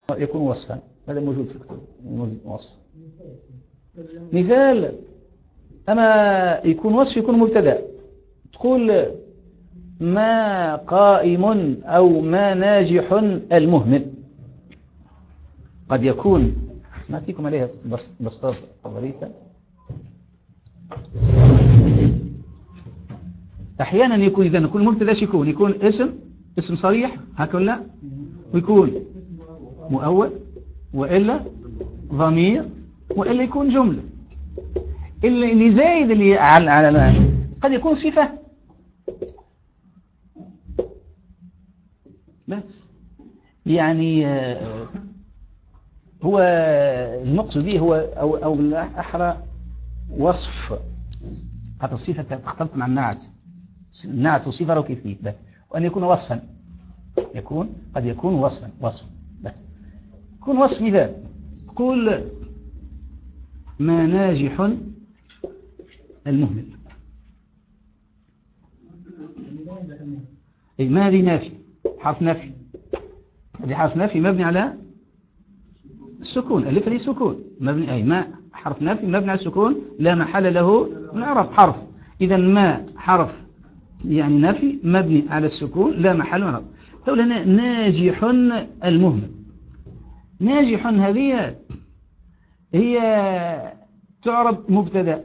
يكون وصفا، هذا موجود في الكتب وصف. مثال أما يكون وصف يكون مبتدأ، تقول ما قائم أو ما ناجح المهمل. قد يكون ما فيكم عليها بسطات ظريفة. أحيانا يكون إذا يكون مبتدأ يكون اسم صريح هكذا، ويكون مؤول، وإلا ضمير، وإلا يكون جملة. اللي زايد اللي على قد يكون صفة. يعني هو المقصود به هو أو بالأحرى وصف. هذا الصفة تختلط مع النعت. النعت وصفة وكيفية، وأن يكون وصفا، قد يكون وصفا يكون وصف. مثال قول ما ناجح المهمل. ما هذه نافي، حرف نفي. هذه حرف نفي مبني على السكون، الف لي سكون مبني، أي ما حرف نفي مبني على السكون لا محل له من إعراب. حرف إذا ما حرف يعني نفي مبني على السكون لا محل من إعراب. تقول هنا ناجح المهمل. ناجح هذه هي تعرب مبتدا.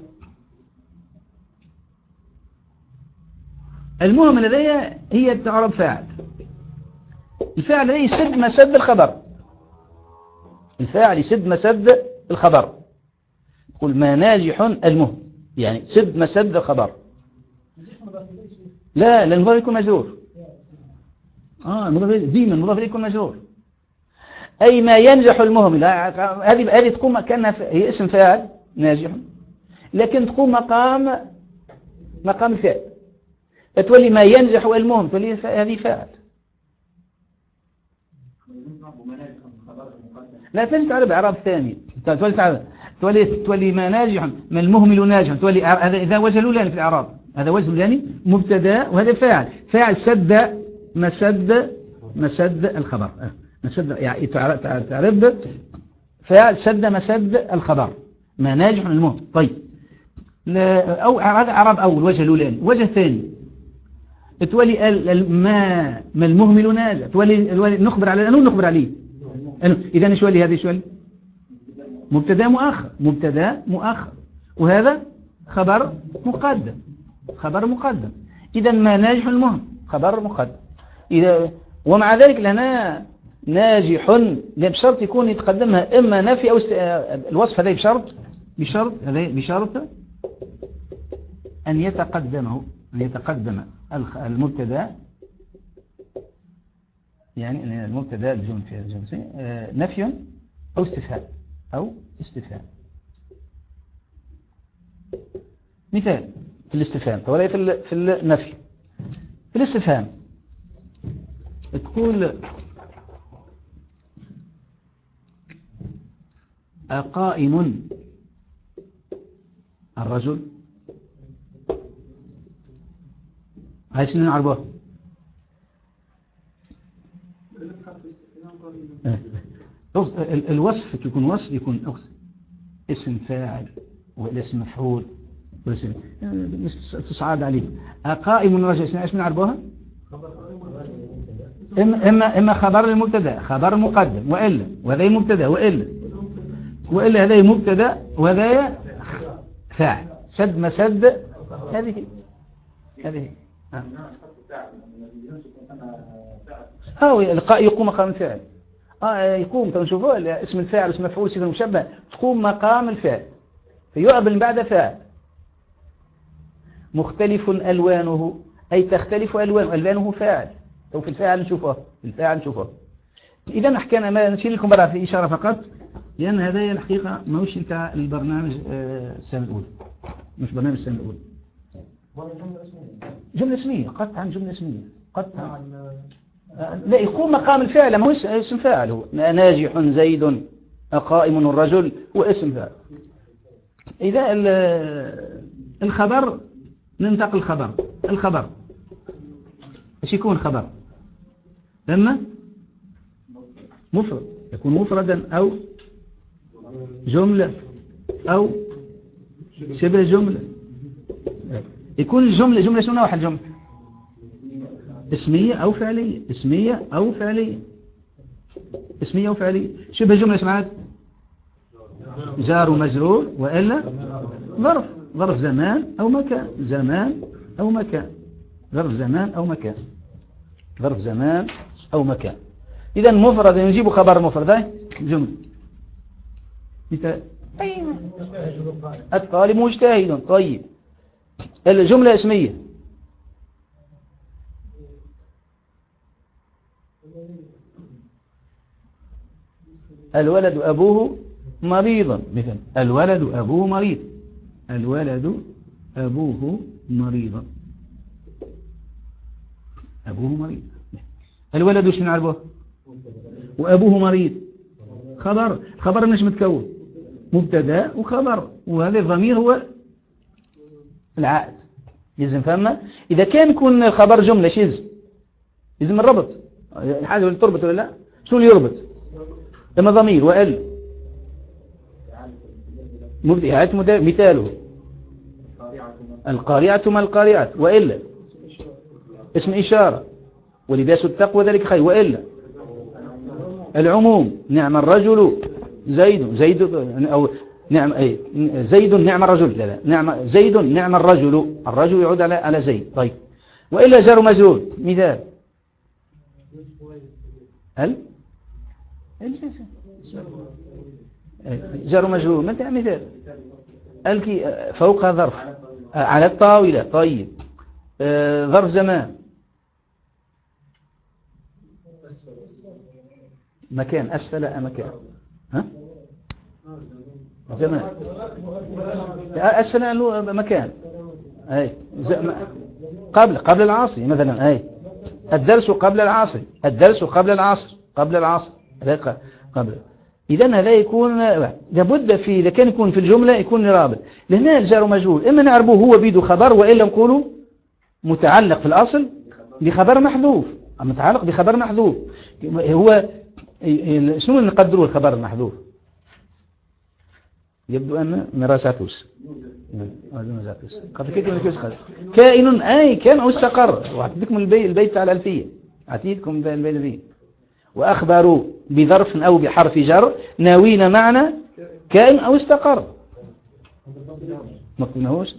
المهمل هذه هي تعرب فاعل. الفاعل هذه يسد مسد الخبر. الفاعل يسد مسد الخبر. قل ما ناجح المهمل يعني سد مسد الخبر. لا المضاف يكون مجرور. ديما المضاف يكون مجرور. أي ما ينجح المهمل. هذه تقوم كأنها هي اسم فاعل ناجح، لكن تقوم مقام الفعل. تولي ما ينجح المهم تولي هذه فاعل. لا تجد تعرف إعراب ثاني. تولي ما ناجح ما المهمل ناجح. تولي هذا وجه الأولاني في الإعراب. هذا وجه الأولاني مبتدا، وهذا فاعل سد مسد الخبر. مسد يعني تعرف فاعل سد مسد الخبر. ما ناجح المهم. طيب أو هذا إعراب أول وجه الأولاني. وجه الثاني تولي ما المهمل ناجح. تولي نخبر عليه أنه نخبر عليه. إذا شو لي هذه؟ شو لي مبتدا مؤخر، وهذا خبر مقدم. إذا ما ناجح المهم خبر مقدم. إذا ومع ذلك لنا ناجح بشرط يكون يتقدمها إما نفي أو الوصف هذا بشرط أن يتقدم المبتدا، يعني المبتدا الجنسي نفي أو استفهام. مثال في الاستفهام ولا في النفي. في الاستفهام تقول أقائم الرجل. هاي شنو نعرفه؟ الوصف يكون وصف يكون اسم فاعل والاسم مفعول والاسم تصعد عليه. أقائم الرجل ايش نعرفوها؟ إما خبر المبتدا خبر مقدم وهذا مبتدا وإلا هذا مبتدا وهذا فاعل سد مسد. هذه يقوم مقام الفعل. يقوم تنشوفوا اسم الفاعل اسم مفعول صفة المشبه تقوم مقام الفعل فيقبل بعد فاعل. مختلف ألوانه أي تختلف ألوانه فاعل. في الفاعل نشوفه. إذا حكينا ما نشير لكم برا في إشارة فقط، لأن هذا هي الحقيقة ماهوش نتاع البرنامج السنة الأولى، مش برنامج السنة الأولى. جملة اسمية قطعا جملة اسمية قطعا. لا يقوم مقام الفعل ما هو اسم فاعل. هو ناجح زيد قائم الرجل واسم فاعل. إذا الخبر ننتقل الخبر ايش يكون خبر؟ لما مفرد يكون مفردا أو جملة أو شبه جملة. يكون الجملة جملة شنو نوع الجملة؟ اسمية أو فعلية. اسمية أو فعلية. اسمية أو فعلية. شبه جملة شو معناتها؟ جار ومجرور وإلا ظرف زمان أو مكان. زمان أو مكان. ظرف زمان أو مكان. ظرف زمان أو مكان. إذا مفرد نجيب خبر مفرد جملة. مثال الطالب مجتهد. طيب الجملة اسمية. الولد أبوه مريضا. مثلا الولد أبوه مريض. الولد أبوه مريضا. أبوه مريض. الولد وش نعرفه؟ وأبوه مريض. خبر مش متكون، مبتدا وخبر، وهذا الضمير هو العائد. يلزم فهمنا. إذا كان يكون الخبر جملة شو يلزم الربط. حاجة اللي تربط ولا لا؟ شو اللي يربط؟ إما ضمير وإلا مبتدا. مثاله القارعة ما القارعة، وإلا اسم إشارة، ولباس التقوى ذلك خير، وإلا العموم نعم الرجل زيد أو نعم زيد نعم الرجل. لا نعم زيد نعم الرجل يعود على زيد. طيب وإلا جار مجرور. مثال جار مجرور. مثال فوق ظرف على الطاولة. طيب ظرف زمان مكان أسفل مكان. ها زمان أسفل له مكان. أي قبل العصر مثلا. أي الدرس قبل العصر. الدرس قبل العصر. قبل. إذن هذا يكون لابد في إذا كان يكون في الجملة يكون رابط. لهنا الجار مجهول إما نعربوه هو بيده خبر، وإلا نقولوا متعلق في الأصل بخبر محذوف. متعلق بخبر محذوف هو شنو نقدروا الخبر المحذوف؟ يبدو أن مراساتوس كائن أي كان أو استقر. وأعطيكم البيت تاع الألفية. أعطيكم البيت. وأخبروا بظرف أو بحرف جر ناوين معنى كائن أو استقر. ما قلناهوش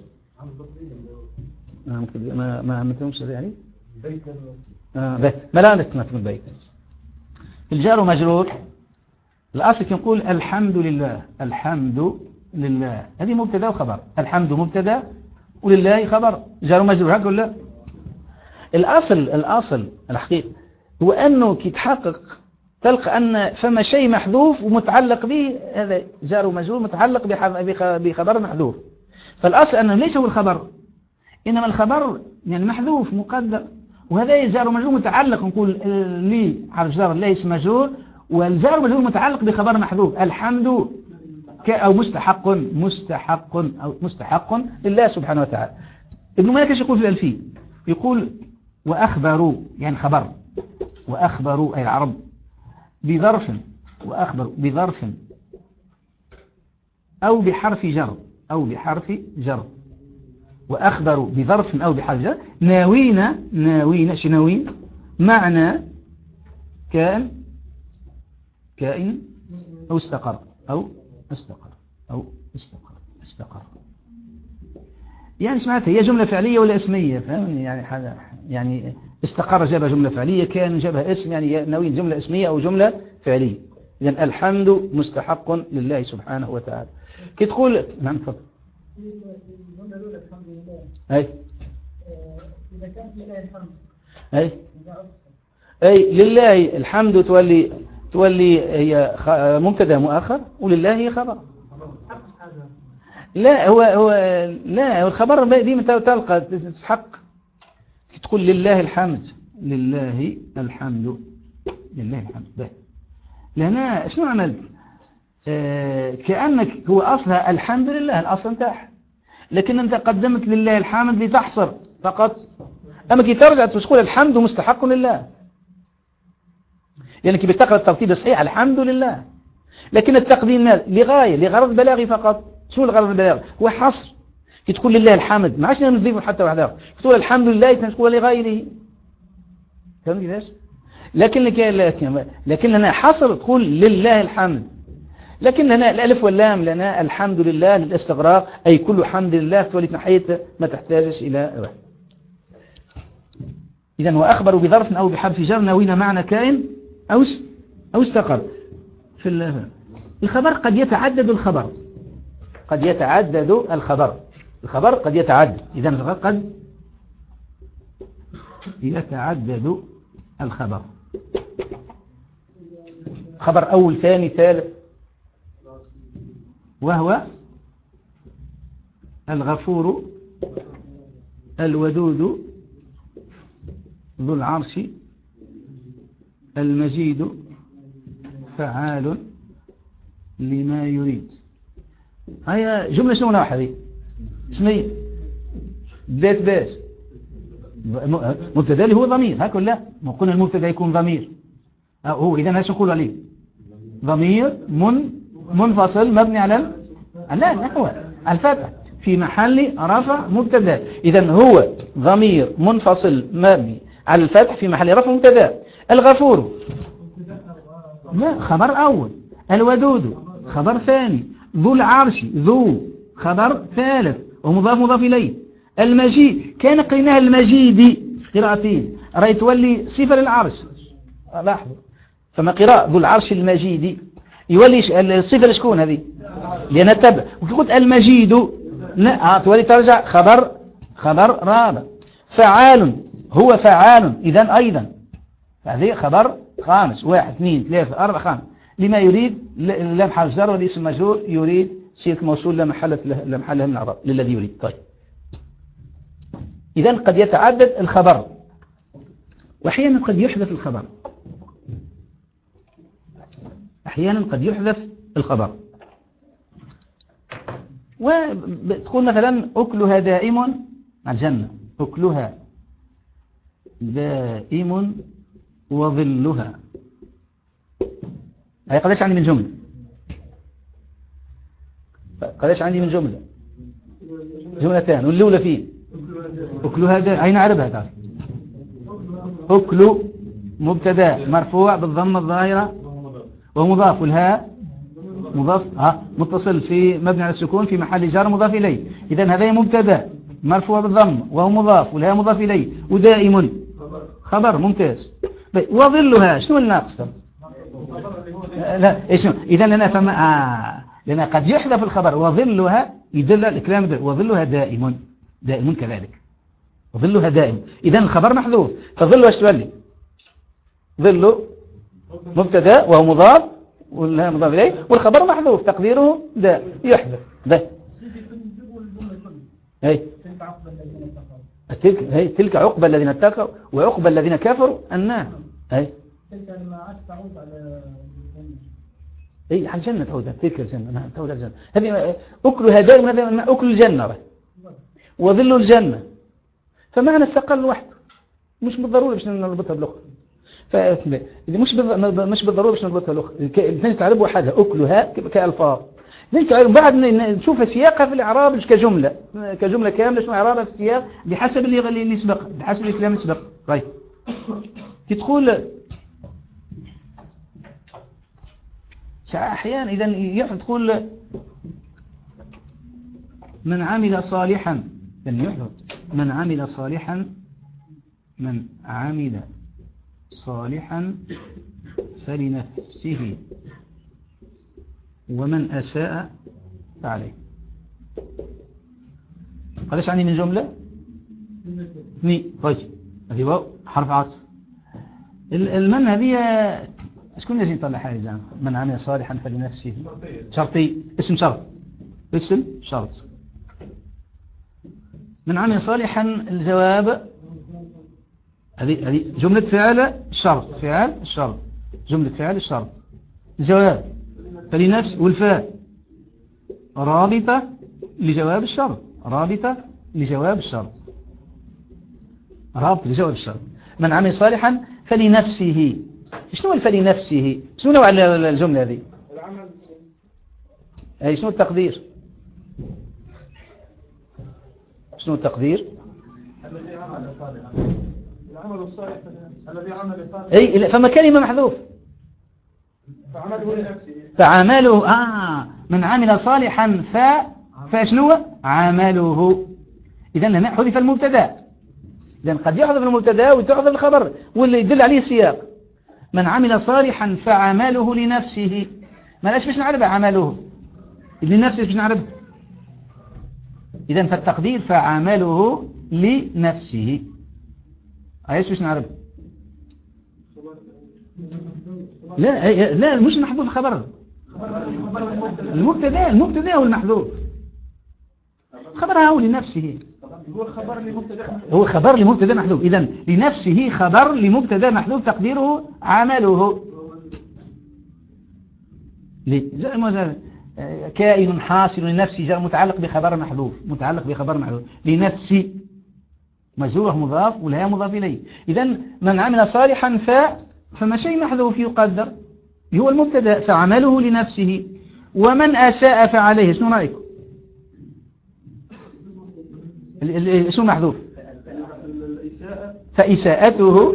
ما عملتهمش يعني ما لا نتمتم البيت. الجار مجرور الأصل يقول الحمد لله. الحمد لله هذه مبتدا وخبر. الحمد مبتدا ولله خبر جار مجرور. هكذا ولا الأصل الحقيقي هو أنه كيتحقق تلقى أن فما شيء محذوف ومتعلق به، هذا جار مجرور متعلق بخبر محذوف. فالأصل أنه ليس هو الخبر، إنما الخبر يعني محذوف مقدر، وهذا جار مجرور متعلق. نقول لي حرف جار ليس مجرور، والجار مجرور متعلق بخبر محذوف. الحمد أو مستحق لله سبحانه وتعالى. ابن مالك ايش يقول في الألفية؟ يقول وأخبروا يعني خبر. وأخبروا أي العرب بظرف. وأخبروا بظرف أو بحرف جر. وأخبروا بظرف أو بحرف جر ناوين شنوين معنى كائن أو استقر. يعني سمعت هي جملة فعلية ولا اسمية؟ فهمني يعني استقر جابها جملة فعلية، كان جابها اسم، يعني ناوين جملة اسمية أو جملة فعلية. إذن الحمد مستحق لله سبحانه وتعالى. كي تقول نعم تفضل. أي إذا كان لله الحمد أي لله الحمد تولي هي مبتدا مؤخر، ولله هي خبر. لا هو الخبر ديما تلقى تستحق تقول لله الحمد. لله الحمد به. لهنا شنو عملت؟ كأنك هو أصلها الحمد لله الأصل نتاعها، لكن أنت قدمت لله الحمد لتحصر فقط. أما كي ترجع تقول الحمد مستحق لله. لأنك بتقرأ الترتيب الصحيح الحمد لله، لكن التقديم ماذا؟ لغاية، لغرض بلاغي فقط. شو الغرض البلاغي؟ هو حصر. كي تقول لله الحمد ما عادش نضيف حتى واحدة، تقول الحمد لله تقول لغيره. فهمت كيفاش؟ لكن لنا حصر، تقول لله الحمد. لكن لنا الألف واللام، لنا الحمد لله للاستغراق، أي كل حمد لله تولي نحيت ما تحتاجش إلى واحد. إذن وأخبروا بظرف أو بحرف جر ناوين معنى كائن أو استقر. في الخبر قد يتعدد الخبر، قد يتعدد الخبر قد يتعدد. إذن قد يتعدد الخبر، خبر أول ثاني ثالث، وهو الغفور الودود ذو العرش المجيد فعال لما يريد. هيا جملة شنو واحدة اسمي بداية باش مبتدا اللي هو ضمير هكذا. لا ما قلنا المبتدا يكون ضمير هو. إذا ايش نقول عليه؟ ضمير منفصل مبني على لا هو الفتح في محل رفع مبتدا. إذا هو ضمير منفصل مبني على الفتح في محل رفع مبتدا. الغفور لا خبر أول، الودود خبر ثاني، ذو العرش ذو خبر ثالث ومضاف إليه. المجيد كان قريناها المجيد قراءتين، رأيت تولي صفة للعرش لاحظوا. فما قراءة ذو العرش المجيد يولي الصفة لشكون هذه؟ لأن تبع. وقلت المجيد لا تولي ترجع خبر رابع. فعال هو فعال. إذن أيضا هذه خبر خامس، 1 2 3 4 5 لما يريد. لم حرف جر والاسم مجرور يريد صيغة الموصول لا محل لها من الإعراب للذي يريد. طيب إذن قد يتعدد الخبر، وأحيانا قد يحذف الخبر، أحيانا قد يحذف الخبر. وتقول مثلا أكلها دائم الجنة، أكلها دائم وظلها. هي قداش عندي من جملة؟ قداش عندي من جملة؟ جملتان، والأولى فيه أكلها دائم. أين أعربها تعرف؟ أكل مبتدا مرفوع بالضمة الظاهرة ومضاف، والهاء مضاف متصل في مبني على السكون في محل جر مضاف إليه. إذن هذا مبتدا مرفوع بالضمة وهو مضاف، والهاء مضاف إليه، ودائم خبر ممتاز. وظلها شنو الناقص؟ لا ايش إذن لنا فما لنا قد يحذف الخبر وظلها يدل الكلام ده وظلها دائم كذلك، وظلها دائم. إذن الخبر محذوف، فظلها ايش تولي؟ ظل مبتدا وهو مضاف والها مضاف إليه، والخبر محذوف تقديره ده يحذف ده. تلك عقبى الذين اتقوا وعقبى الذين كفروا النار. تلك لما عادت تعود على على الجنة تعود، تلك الجنة تعود على الجنة. هذه أكلها دائما، هذا أكل الجنة وظل الجنة، فمعنى استقل وحده مش بالضرورة باش نربطها بالأخرى. مش بالضرورة باش نربطها بالأخرى. الاثنين تعربوا حاجة أكلها كألفاظ، بعد نشوف سياقها في الإعراب كجملة كاملة شنو إعرابها في السياق بحسب اللي يسبق، بحسب الكلام اللي يسبق. طيب تدخل أحيانا إذا تقول من عمل صالحا، من عمل صالحا فلنفسه ومن أساء فعليه. قداش عندي من جملة؟ 2. طيب هذه واو حرف عطف. المن هذه شكون لازم يطلع حاجة زعما؟ من عمل صالحا فلنفسه شرطي، اسم شرط. من عمل صالحا الجواب هذه جملة فعل الشرط، جملة فعل الشرط. الجواب فلنفس، والفاء رابطة لجواب الشرط، من عمل صالحا فلنفسه شنو فلنفسه؟ شنو نوع الجملة هذه؟ أي شنو التقدير؟ شنو التقدير؟ العمل الصالح الذي عمل صالح. أي فما كلمة محذوف. فعمله لنفسه. فعمله من عمل صالحا فشنو عمله. إذا هنا حذف المبتدا. إذا قد يحذف المبتدا وتحذف الخبر واللي يدل عليه السياق. من عمل صالحا فعمله لنفسه. ما لاش باش نعرف عمله لنفسه باش نعرف. إذا فالتقدير فعمله لنفسه. ايش باش نعرف؟ لا مش محذوف الخبر. المبتدا والمحذوف. خبر هو لنفسه. هو خبر لمبتدا محذوف. إذا لنفسه خبر لمبتدا محذوف تقديره عمله. كائن حاصل لنفسه جاء متعلق بخبر محذوف. لنفسي مجرور مضاف والها مضاف إليه. إذا من عمل صالحا فما شيء محذوف يقدر هو المبتدا فعمله لنفسه. ومن أساء فعليه. شنو رأيكم؟ شنو محذوف؟ فإساءته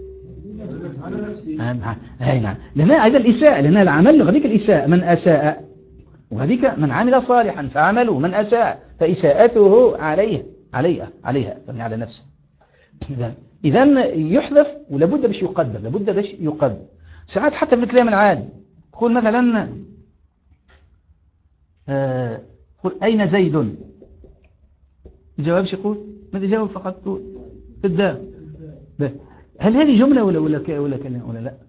نعم. لأن هذا الإساءة لأن العمل غاديك الإساءة من أساء وغاديك من عمل صالحا فعمله من أساء فإساءته عليها يعني على نفسه. إذا يحذف ولابد باش يقدر. ساعات حتى في الكلام العادي تقول مثلا قل أين زيد؟ الجواب شو يقول؟ ماذا جاوب فقط تقول في الدار. هل هذه جملة ولا كلمة ولا لا؟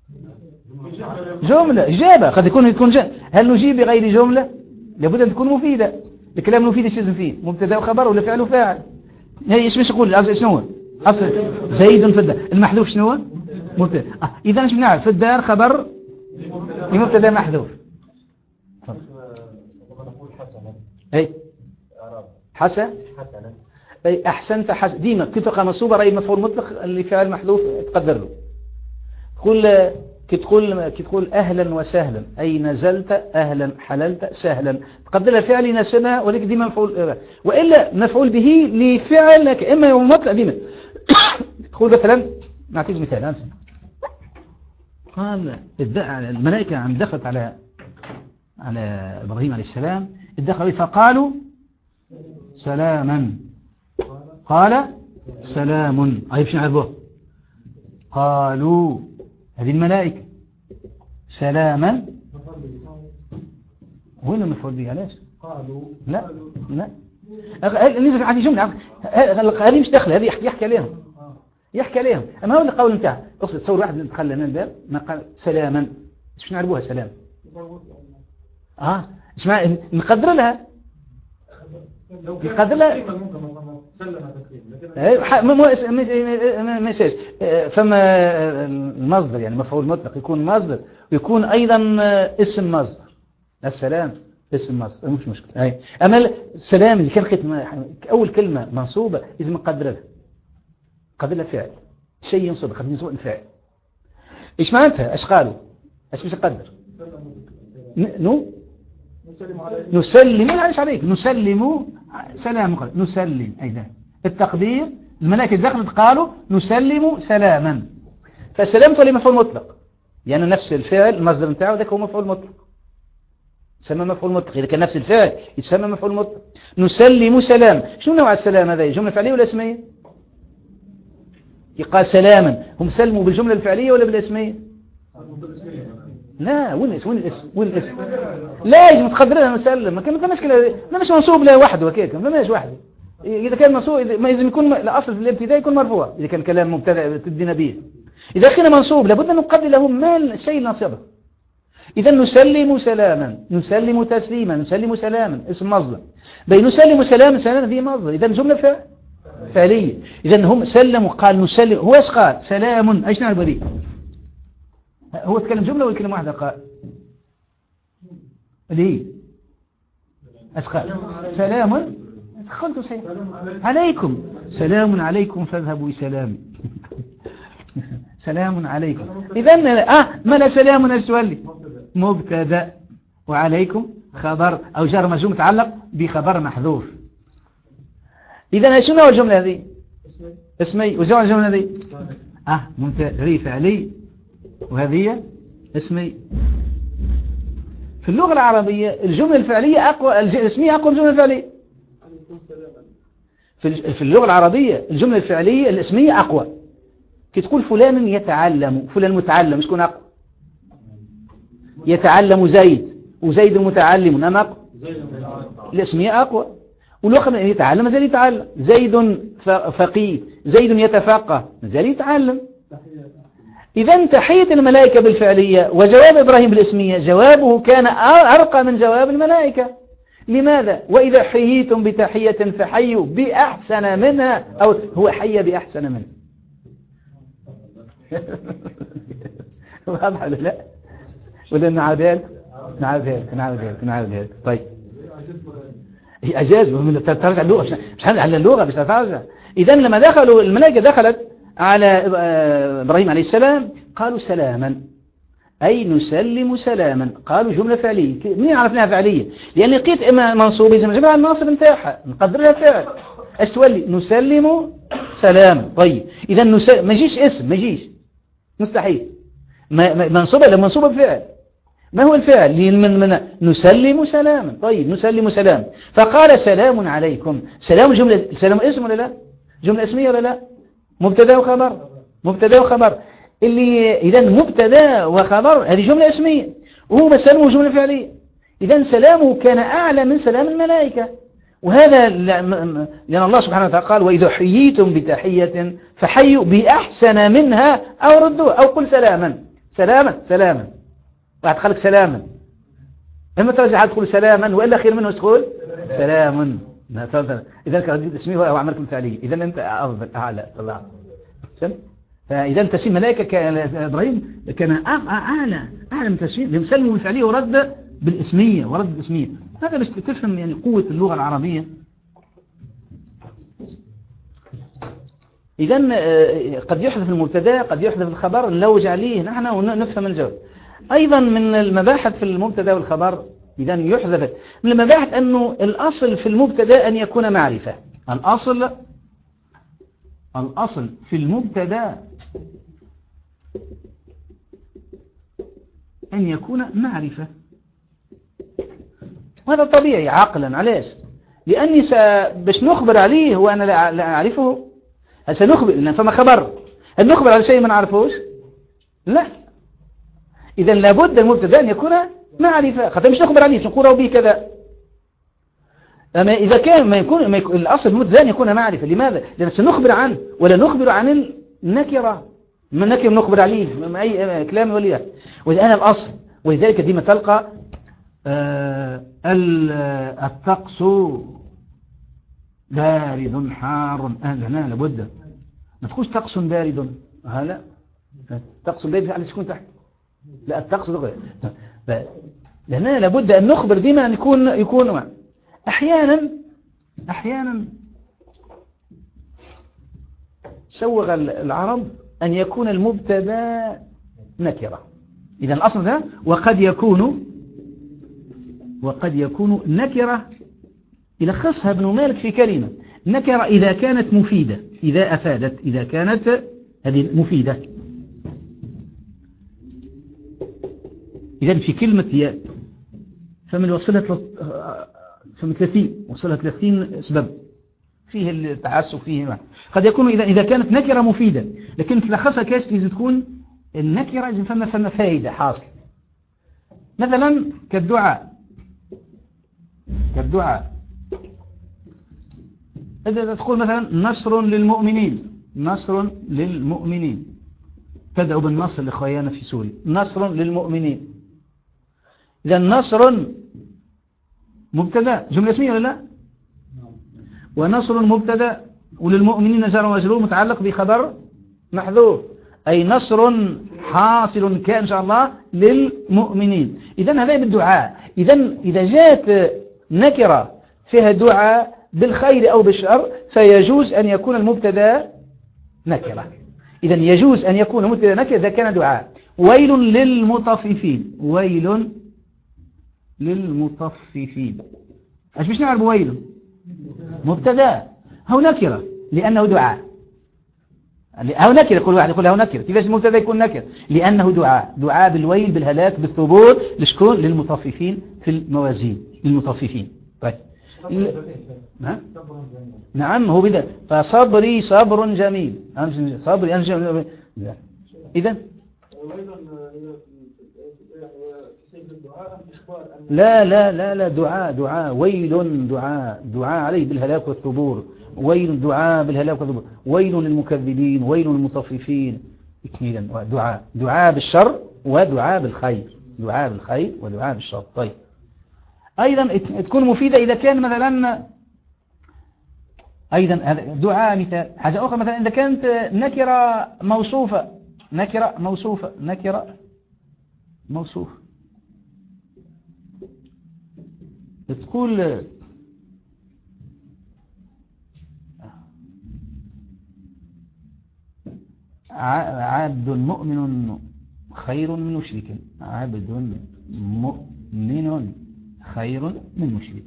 جملة إجابة قد يكون هل نجيب بغير جملة؟ لابد أن تكون مفيدة. الكلام المفيد ايش لازم فيه؟ مبتدا وخبر ولا فعل وفاعل. هي ايش باش نقول شنو هو؟ اصل زيد في الدار. المحذوف شنو هو؟ مبتدا. اذا ايش بنعرف في الدار خبر لمبتدا محذوف. اي حسن اي احسنت حسن. ديما كي تلقى منصوبه راهي مفعول مطلق اللي فعل محذوف تقدر له. كي تقول أهلا وسهلا أي نزلت أهلا حللت سهلا تقدر لها فعل يناسبها وذلك ديما مفعول. وإلا مفعول به لفعل إما يوم مطلق ديما. تقول مثلا نعطيك مثال. قال الملائكة عم دخلت على إبراهيم عليه السلام الدخل فقالوا سلاما. قال سلام أي باش نعرفوه. قالوا هذه الملائكة سلاما. وين المفعول به؟ علاش؟ قالوا لا لازم عندي جملة هذه مش داخله. هذه يحكي عليهم اما هو القول نتاعه. اقصد تصور واحد دخل لنا الباب ما قال سلاما باش نعرفوها سلام. اسمع نقدر لها ما يساش. فما المصدر يعني مفعول مطلق يكون مصدر ويكون أيضا اسم مصدر. السلام اسم مصدر مش مشكلة. أما السلام اللي كان أول كلمة منصوبة لازم نقدر لها فعل شيء ينصب خلينا نسوي الفعل. إيش معناتها؟ إيش قالوا؟ إيش مش نقدر؟ نسلم معلش عليك نسلم سلام. نسلم أيضا التقدير الملائكة دخلت قالوا نسلم سلاما. فسلام فلي مفعول مطلق يعني نفس الفعل المصدر نتاعو ذاك هو مفعول مطلق يسمى مفعول مطلق. إذا كان نفس الفعل يسمى مفعول مطلق. نسلم سلام. شنو نوع السلام هذا؟ جملة فعلية ولا اسمية؟ يقال سلاما هم سلموا بالجملة الفعلية ولا بالاسمية؟ لا وين الاسم لا يجب تقدر لها مسلم. ما كان مشكلة ما مش منصوب له وحده هكاك ما ماش وحده. إذا كان منصوب ما لازم يكون الأصل في الابتداء يكون مرفوع. إذا كان كلام مبتدأ تبدينا به. إذا كان منصوب لابد أن نقدر له مال الشيء نصبه. إذا نسلم سلاما نسلم تسليما نسلم سلاما اسم مصدر. بين نسلم سلاما ذي مصدر. إذا جملة فعلية. إذا هم سلموا قال نسلم. هو ايش قال؟ سلام. ايش نعرف ذي؟ هو تكلم جملة ولا كلمة واحدة؟ قال اللي هي أسقال سلام قلت عليكم سلام عليكم فاذهبوا بسلام. سلام عليكم. إذن ما لا سلام السؤال مبتدا وعليكم خبر أو جار مجرور متعلق بخبر محذوف. إذن شنو هو الجملة هذه؟ اسمي. وزوج الجملة هذه ممتاز. هذه فعلي وهذه اسمي. في اللغة العربية الجملة الفعلية أقوى، الاسمية أقوى من الجملة الفعلية. في اللغة العربية الجملة الفعلية الاسمية أقوى. كي تقول فلان يتعلم، فلان متعلم، شكون أقوى؟ يتعلم زيد، وزيد متعلم، أما أقوى الاسمية أقوى. والأخر يتعلم مازال يتعلم. زيد فقيه، زيد يتفقه، مازال يتعلم. إذا تحية الملائكة بالفعلية وجواب إبراهيم بالاسمية جوابه كان أرقى من جواب الملائكة. لماذا؟ وإذا حييتم بتحية فحيوا بأحسن منها، أو هو حي بأحسن منها. واضح ولا لا؟ ولا نعاودها. طيب هي أجاز ترجع اللغة، مش على اللغة بس ترجع. إذا لما دخلوا الملائكة دخلت على إبراهيم عليه السلام قالوا سلاما، أي نسلم سلاما. قالوا جملة فعلية. منين عرفناها فعلية؟ لأن لقيت إما منصوب إذا جملة على الناصب نتاعها نقدر لها فعل. ايش تولي؟ نسلم سلام. طيب إذا ما يجيش اسم، ما يجيش، مستحيل. منصوبة بفعل. ما هو الفعل؟ من نسلم سلاما. طيب نسلم سلام. فقال سلام عليكم. سلام جملة، سلام اسم ولا لا؟ جملة اسمية ولا لا؟ مبتدا وخبر. اللي إذا مبتدا وخبر هذه جملة اسمية، وهو سلامه جملة فعلية. إذا سلامه كان أعلى من سلام الملائكة. وهذا لأن الله سبحانه وتعالى قال وإذا حييتم بتحية فحيوا بأحسن منها أو ردوها، أو قل سلاما. واحد قال لك سلاما، إما ترجع تقول سلاما، وإلا خير منه تقول سلام. إذا كان رديت اسمه أو عملكم فعليه، إذا أنت أفضل أعلى طلع. فإذا تسمي ملائكة إبراهيم كان أعلى من تسمية لمسلم بالفعلية ورد بالاسمية. هذا بس تفهم يعني قوة اللغة العربية. إذا قد يحذف المبتدا، قد يحذف الخبر، نلوج عليه نحن ونفهم الجواب. أيضا من المباحث في المبتدا والخبر إذا يحذف من المباحث أنه الأصل في المبتدا أن يكون معرفة. الأصل في المبتدا أن يكون معرفة. وهذا طبيعي عقلا. علاش؟ لأني باش نخبر عليه وأنا لا أعرفه. سنخبر فما خبر. هل نخبر على شيء ما نعرفوش؟ لا. إذا لابد المبتدا أن يكون معرفة. خاطر مش نخبر عليه، مش نقول به كذا. أما إذا كان ما يكون الأصل المبتدا أن يكون معرفة. لماذا؟ لأن سنخبر عنه ولا نخبر عن النكرة. من النكرة نخبر عليه ما أي كلام وليه. وهذا الأصل. ولذلك ديما تلقى الطقس بارد حار. هنا لابد ما تقولش طقس بارد. لا، طقس بارد على السكون تحت. لا، الطقس لأننا لابد أن نخبر ديما أن يكون أحيانا سوغ العرب أن يكون المبتدا نكرة. إذا الأصل ده وقد يكون نكرة. يلخصها ابن مالك في كلمة: نكرة إذا كانت مفيدة، إذا أفادت، إذا كانت هذه مفيدة. إذا في كلمة ياء فمن وصلها 30 وصلها 30 سبب فيه التعسف فيه. قد يكون إذا كانت نكرة مفيدة، لكن تلخصها كاش لازم تكون النكرة إذا فما فائدة حاصل. مثلا كالدعاء إذا تقول مثلا نصر للمؤمنين، تدعو بالنصر لإخواننا في سوريا، نصر للمؤمنين. إذا النصر مبتدا، جملة اسمية ولا لا؟ ونصر مبتدا، وللمؤمنين جار ومجرور متعلق بخبر محذوف، أي نصر حاصل كان إن شاء الله للمؤمنين. إذا هذا بالدعاء. إذا جاءت نكرة فيها دعاء بالخير أو بالشر فيجوز أن يكون المبتدا نكرة. إذا يجوز أن يكون مبتدا نكرة إذا كان دعاء. ويل للمطففين، ويل للمطففين. ايش باش نعرف ويل؟ مبتدا هو نكرة لأنه دعاء، أو نكرة. يقول واحد يقول له نكرة، كيفاش المبتدا يكون نكرة؟ لأنه دعاء بالويل بالهلاك بالثبور لشكون؟ للمطففين في الموازين، للمطففين. طيب نعم هو بدأ فصبري صبر جميل، صبري أنجم. إذن لا دعاء ويل، دعاء عليه بالهلاك والثبور، ويل دعاء بالهلاك والثبور، ويل للمكذبين، ويل للمطففين. اثنين دعاء بالشر ودعاء بالخير، دعاء بالخير ودعاء بالشر. طيب أيضا تكون مفيدة إذا كان مثلا أيضا دعاء مثال. حاجة أخرى مثلا إذا كانت نكرة موصوفة تقول عبد مؤمن خير من مشرك، عبد مؤمن خير من مشرك.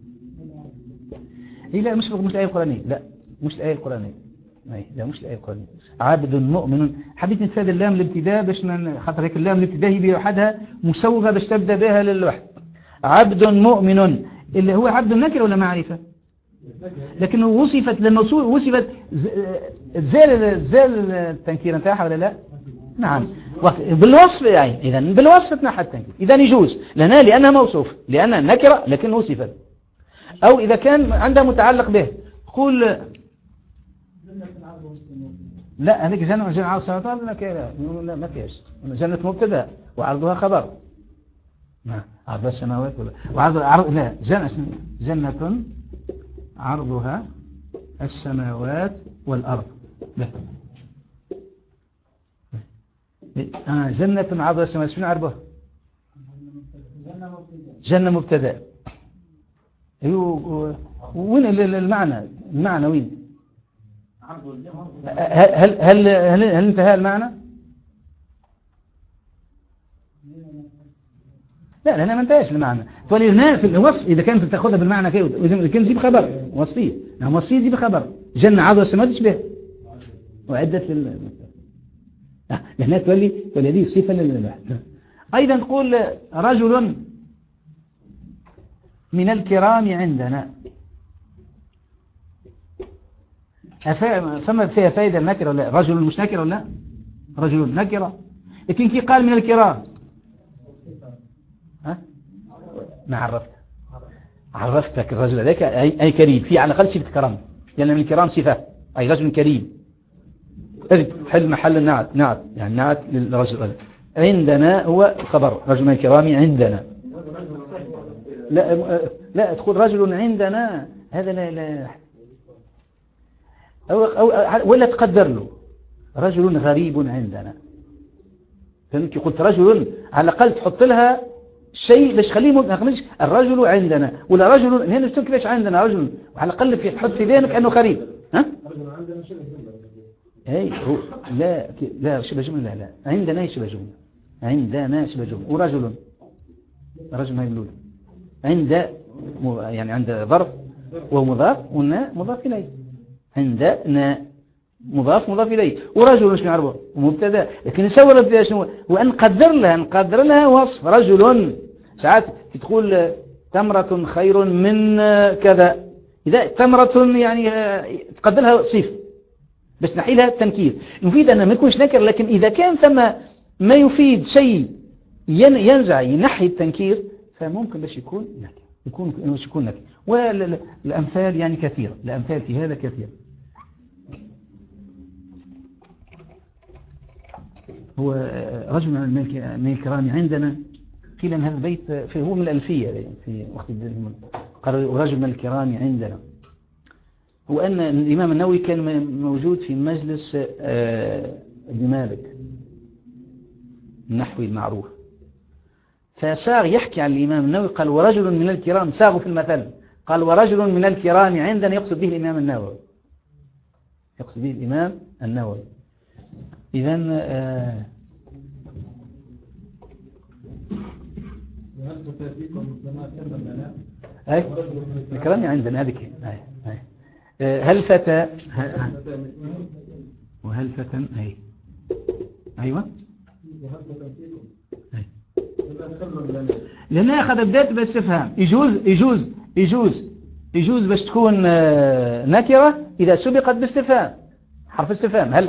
لا مش الآية القرآنية، لا مش الآية القرآنية، لا مش الآية القرآنية. عبد مؤمن، حبيت نتفادى اللام الابتداء باش خاطر هيك اللام الابتداء هي بوحدها مسوغة باش تبدأ بها للوحد. عبد مؤمن اللي هو عبد النكرة ولا معرفة، لكنه وصفت لما وصفت زال التنكير نتاعها ولا لا؟ نعم بالوصف، يعني إذا بالوصف تنحى التنكير. إذا يجوز لنا لأنها موصوف، لأنها نكرة لكن وصفت. أو إذا كان عندها متعلق به قول لا هذيك جنة عرض السماوات لا ما فيهاش. جنة مبتدا وعرضها خبر. عرض السماوات وعرض لا جنة عرضها السماوات والأرض. لا جنة عرضها السماوات شنو عرضها؟ جنة مبتدا. وين المعنى وين؟ هل انتهى المعنى؟ لا ما انتهاش المعنى. تولي هنا في الوصف إذا كانت تاخذها بالمعنى كده كان تجيب خبر وصفيه. نعم وصفيه تجيب خبر. جنة عرضها السماوات تشبه وعدت هنا تولي هذه صفة للواحد. أيضا تقول رجل من الكرام عندنا، فما فيها فائدة النكرة ولا رجل مش نكرة ولا رجل نكرة، لكن كي قال من الكرام ما عرفتك الرجل هذاك أي كريم، في على الأقل صفة كرم، لأن من الكرام صفة أي رجل كريم. حل محل النعت يعني نعت للرجل. عندنا هو خبر رجل من الكرام عندنا. لا تقول رجل عندنا، هذا لا أو ولا تقدر له رجل غريب عندنا. فهمت؟ قلت رجل على الأقل تحط لها شيء باش خليه الرجل عندنا ولا رجل هنا شفتوا كيفاش عندنا رجل، وعلى الأقل تحط في ذهنك أنه غريب. اي لا شبه جملة لا عندنا شبه جملة، عندنا شبه جملة. ورجل ما يقولون عند يعني عند ظرف ومضاف ونا مضاف إليه، عندنا مضاف إليه. ورجل مش نعرفه مبتدا، لكن نسوي شنو وأن نقدر لها وصف رجل. ساعات تقول تمرة خير من كذا، إذا تمرة يعني تقدر لها صفة بس نحي لها التنكير. المفيد أنه ما يكونش نكر، لكن إذا كان ثم ما يفيد شيء ينزع ينحي التنكير فممكن باش يكون نكر والأمثال يعني كثيرة، الأمثال في هذا كثيرة. هو رجل من الكرام عندنا، قيل أن هذا البيت هو من الألفية في وقت قال رجل من الكرام عندنا. هو أن الإمام النووي كان موجود في مجلس ابن مالك النحوي المعروف، فساغ يحكي عن الإمام النووي قال ورجل من الكرام، ساغوا في المثل قال ورجل من الكرام عندنا، يقصد به الإمام النووي، إذن أي الكلام عندنا بك. هل فتى وهل فتى أي أيوة أي. لأن أخذ بداية بالاستفهام يجوز باش تكون نكرة إذا سبقت باستفهام حرف استفهام. هل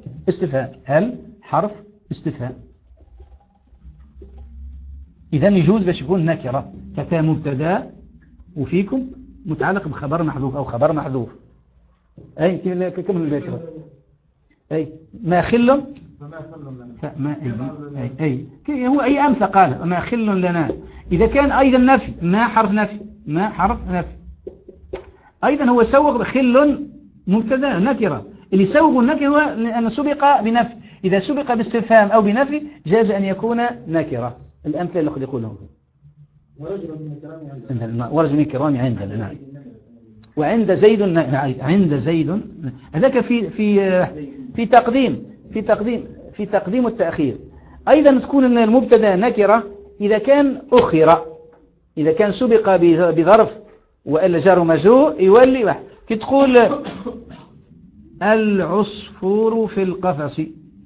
حرف استفهام إذن يجوز باش يكون نكرة. فتى مبتدا وفيكم متعلق بخبر محذوف أو خبر محذوف. أي كم البيت أي ما خل فما أي هو أي أمثل قال ما خل لنا. إذا كان أيضا نفي ما حرف نفي أيضا هو سوغ خل مبتدا نكرة. اللي سوغ النكرة هو أن سبق بنفي. إذا سبق باستفهام أو بنفي جاز أن يكون نكرة. الأمثلة اللي يقولون ورجل من الكرام عندنا. نعم. وعند زيد عند زيد هذاك في تقديم والتأخير. أيضا تكون المبتدا نكرة إذا كان أخر. إذا كان سبق بظرف وإلا جار مجرور يولي واحد. كي تقول العصفور في القفص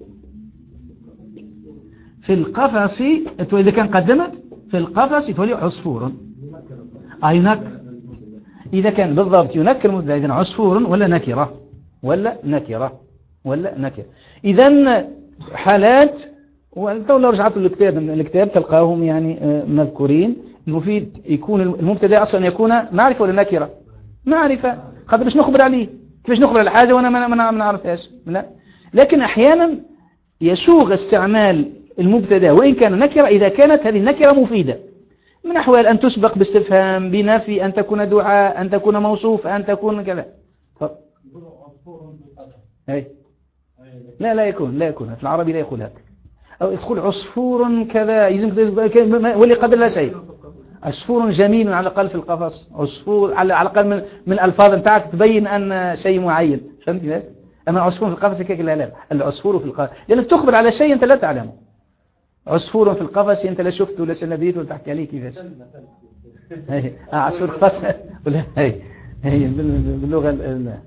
إذا كان قدمت في القفص تولي عصفور ينكر. إذا كان بالضبط ينكر المبتدا إذن عصفور ولا نكرة. إذن حالات لو رجعت الكتاب تلقاهم يعني مذكورين. المفيد يكون المبتدا أصلا يكون معرفة ولا نكرة. معرفة قد باش نخبر عليه كيفاش نخبر على حاجة وأنا ما نعرفهاش. لا لكن أحيانا يسوغ استعمال المبتدا وإن كان نكرة إذا كانت هذه النكرة مفيدة من أحوال أن تسبق باستفهام بنفي أن تكون دعاء أن تكون موصوف أن تكون كذا. لا يكون في العربي لا يقول هذا. أو تقول عصفور كذا ولي قدر لا شيء. عصفور جميل على الأقل في القفص. عصفور على الأقل من الألفاظ نتاعك تبين أن شيء معين. فهمت ناس؟ أما عصفور في القفص كيك لا العصفور في القفص لأنك تخبر على شيء أنت لا تعلمه. عصفور في القفص أنت لا شفته ولا سنبيت ولا تحكي عليه كيفاش. عصفور قفص ولا هي باللغة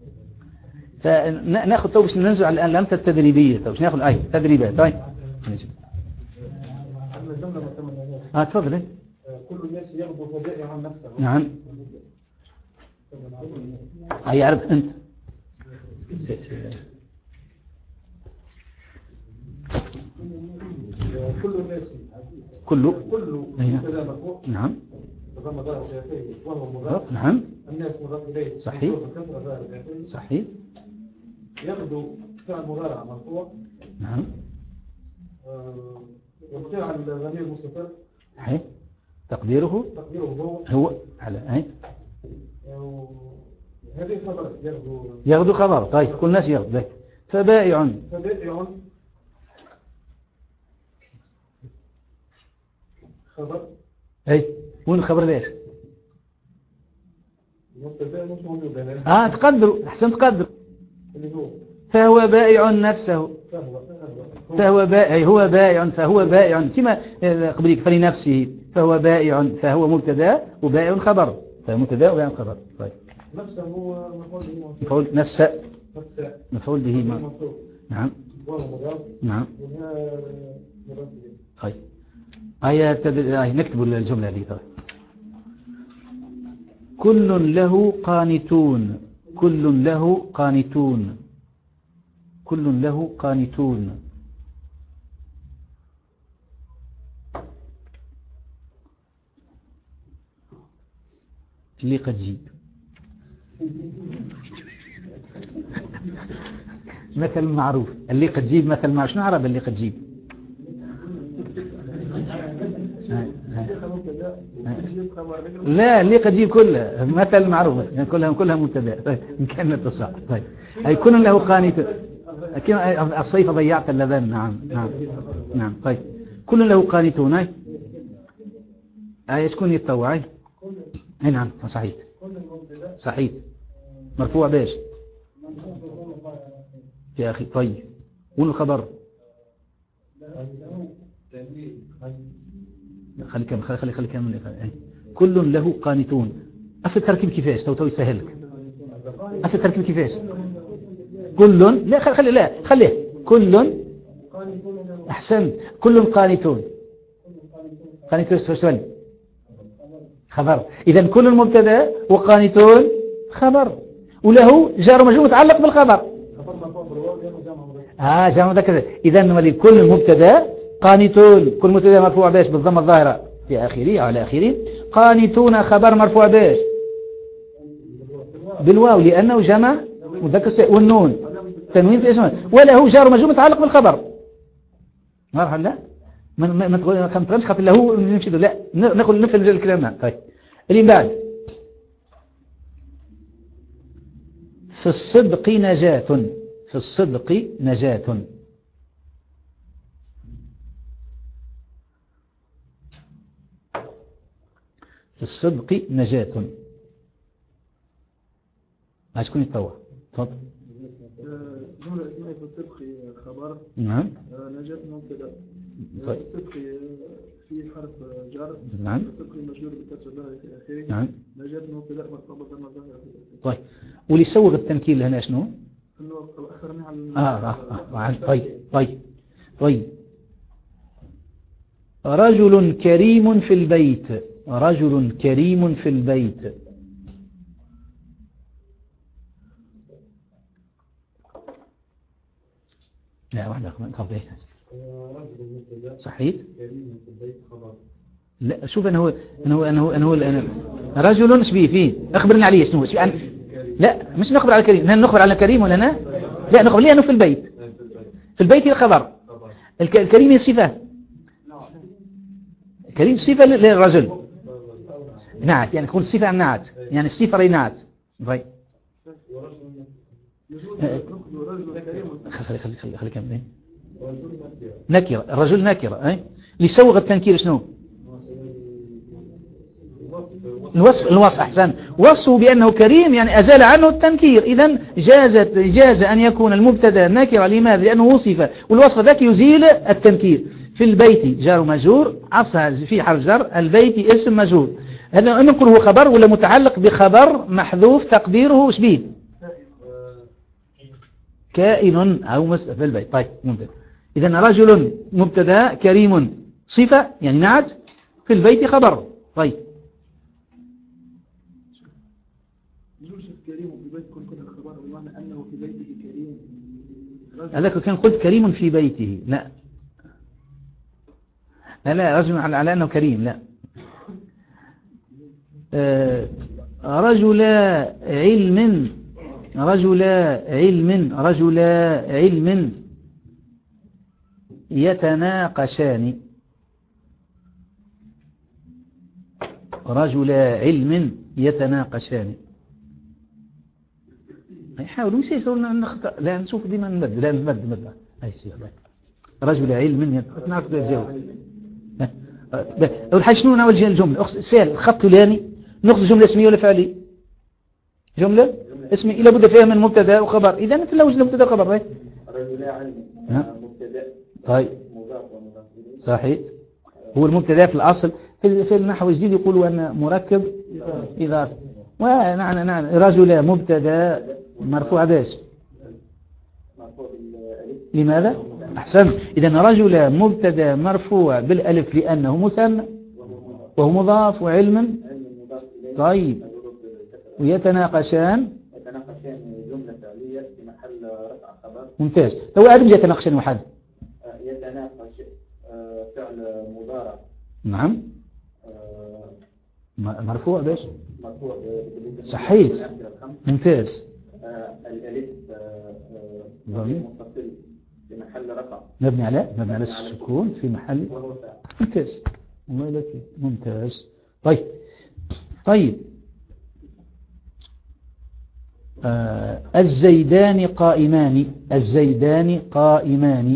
فناخذ باش ننزل على الآن الأمثلة التدريبية. باش ناخذ تدريبات. تفضل. كل الناس يغضب وبائع عن نفسه. نعم. يعرف أنت كل الناس كل نعم نعم الناس مضاف إليه صحيح يغدو فعل مضارع مرفوع. نعم. وفعل ضمير مستتر تقديره هو على هذه خبر يغدو خبر. طيب كل الناس يغدو. فبائع خبر. وين الخبر ليش تقدروا أحسن تقدر. فهو بائع نفسه. فهو بائع كما قبلك فلنفسه. فهو بائع فهو مبتدا وبائع خبر. فمبتدا وبائع خبر. طيب نفسه هو مفعول مفعول به نعم. طيب نكتب الجملة هذه. طيب كل له قانتون اللي قد جيب مثل معروف. اللي قد جيب مثل معروف. شنو عرب اللي قد جيب؟ لا اللي قد جيب كله مثل معروف يعني كلها مبتدا. إن كان اتصال. طيب أي كل له قانت الصيف ضيعت اللبن. نعم. طيب كل له قانتون. شكون يتطوع؟ نعم صحيح مرفوع باش يا أخي. طيب والخبر خلي كامل. كل له قانتون. أصل التركيب كيفاش؟ تو يسهلك. أصل التركيب كيفاش؟ كل لا خليه كل. أحسن. كل قانتون. قانتون سؤال خبر. إذا كل مبتدا وقانتون خبر، وله جار ومجرور متعلق بالخبر. جمع مذكر. إذا كل مبتدا قانتون، كل مبتدا مرفوع باش بالضمة الظاهرة في آخره على آخره. قانتون خبر مرفوع باش بالواو لأنه جمع مذكر والنون تنوين في اسمه، وله جار ومجرور متعلق بالخبر. مرحبا. لا ما تقولش خاطر له نمشي لا ناخذ نفهم الكلام. طيب اللي بعد في الصدق نجاة. في الصدق نجاة. في الصدق نجاة. شكون يتطوع؟ تفضل. جملة اسمها في الصدق خبر. نعم. نجاة مبتدا. طيب. الصدق في حرف جر. نعم. الصدق مجرور بكسر الله في آخره. نعم. نجاة مبتدا مرفوع بالضمة الظاهرة. طيب واللي يسوغ التنكيل هنا شنو؟ طيب. رجل كريم في البيت. رجل كريم في البيت. لا واحدة تفضل. صحيت. لا شوف أنا رجل ايش بيه فيه؟ أخبرني عليه شنو. لا مش نخبر على كريم، نخبر على كريم ولا لا نخبر ليه أنه في البيت. في البيت الخبر. الكريم صفة. الكريم صفة للرجل. نعت يعني يكون صفة عن نعت، يعني الصفة نعت. طيب خلي كمل. نكرة. الرجل نكرة. ليسوغ التنكير شنو؟ الوصف أحسن. وصفه بأنه كريم يعني أزال عنه التنكير. إذن جاز أن يكون المبتدا نكرة. لماذا؟ لأنه وصف والوصف ذاك يزيل التنكير. في البيت جار مجرور، عصا في حرف جر، البيت اسم مجرور. هذا نقول هو خبر ولا متعلق بخبر محذوف تقديره شبيه كائن أو في البيت. طيب ممتاز. إذن رجل مبتدا، كريم صفة يعني نعت، في البيت خبر. طيب هذاك كان قلت كريم في بيته. لا رجل على أنه كريم. لا رجل علم يتناقشان. رجل علم يتناقشان. يحاولوا يسيروا نخطأ. لا نشوف ديما نبدل. رجل علم نعرف نجاوب. أول حاجة شنو نوجه الجملة؟ سهل. خط لاني نأخذ جملة اسمية ولا فعلية؟ جملة اسمية إلا بد فيها من مبتدا وخبر. إذا مثل لو وجدنا مبتدا وخبر. رجل علم مبتدا. طيب مضاف ومضاف إليه. صحيح. هو المبتدا في الأصل في النحو الجديد يقولوا أن مركب إضافة. نعم رجل مبتدا مرفوع باش. لماذا؟ أحسن. إذا رجل مبتدا مرفوع بالألف لأنه مثنى وهو مضاف وعلم. طيب ويتناقشان جملة فعلية في محل رفع خبر. ممتاز. تو أدم يتناقشان واحد. يتناقش فعل مضارع. نعم مرفوع باش. مرفوع صحيت. ممتاز. الألف متصل في محل رفع مبني على السكون في محل. ممتاز. الله لك ممتاز. طيب الزيدان قائمان. الزيدان قائمان.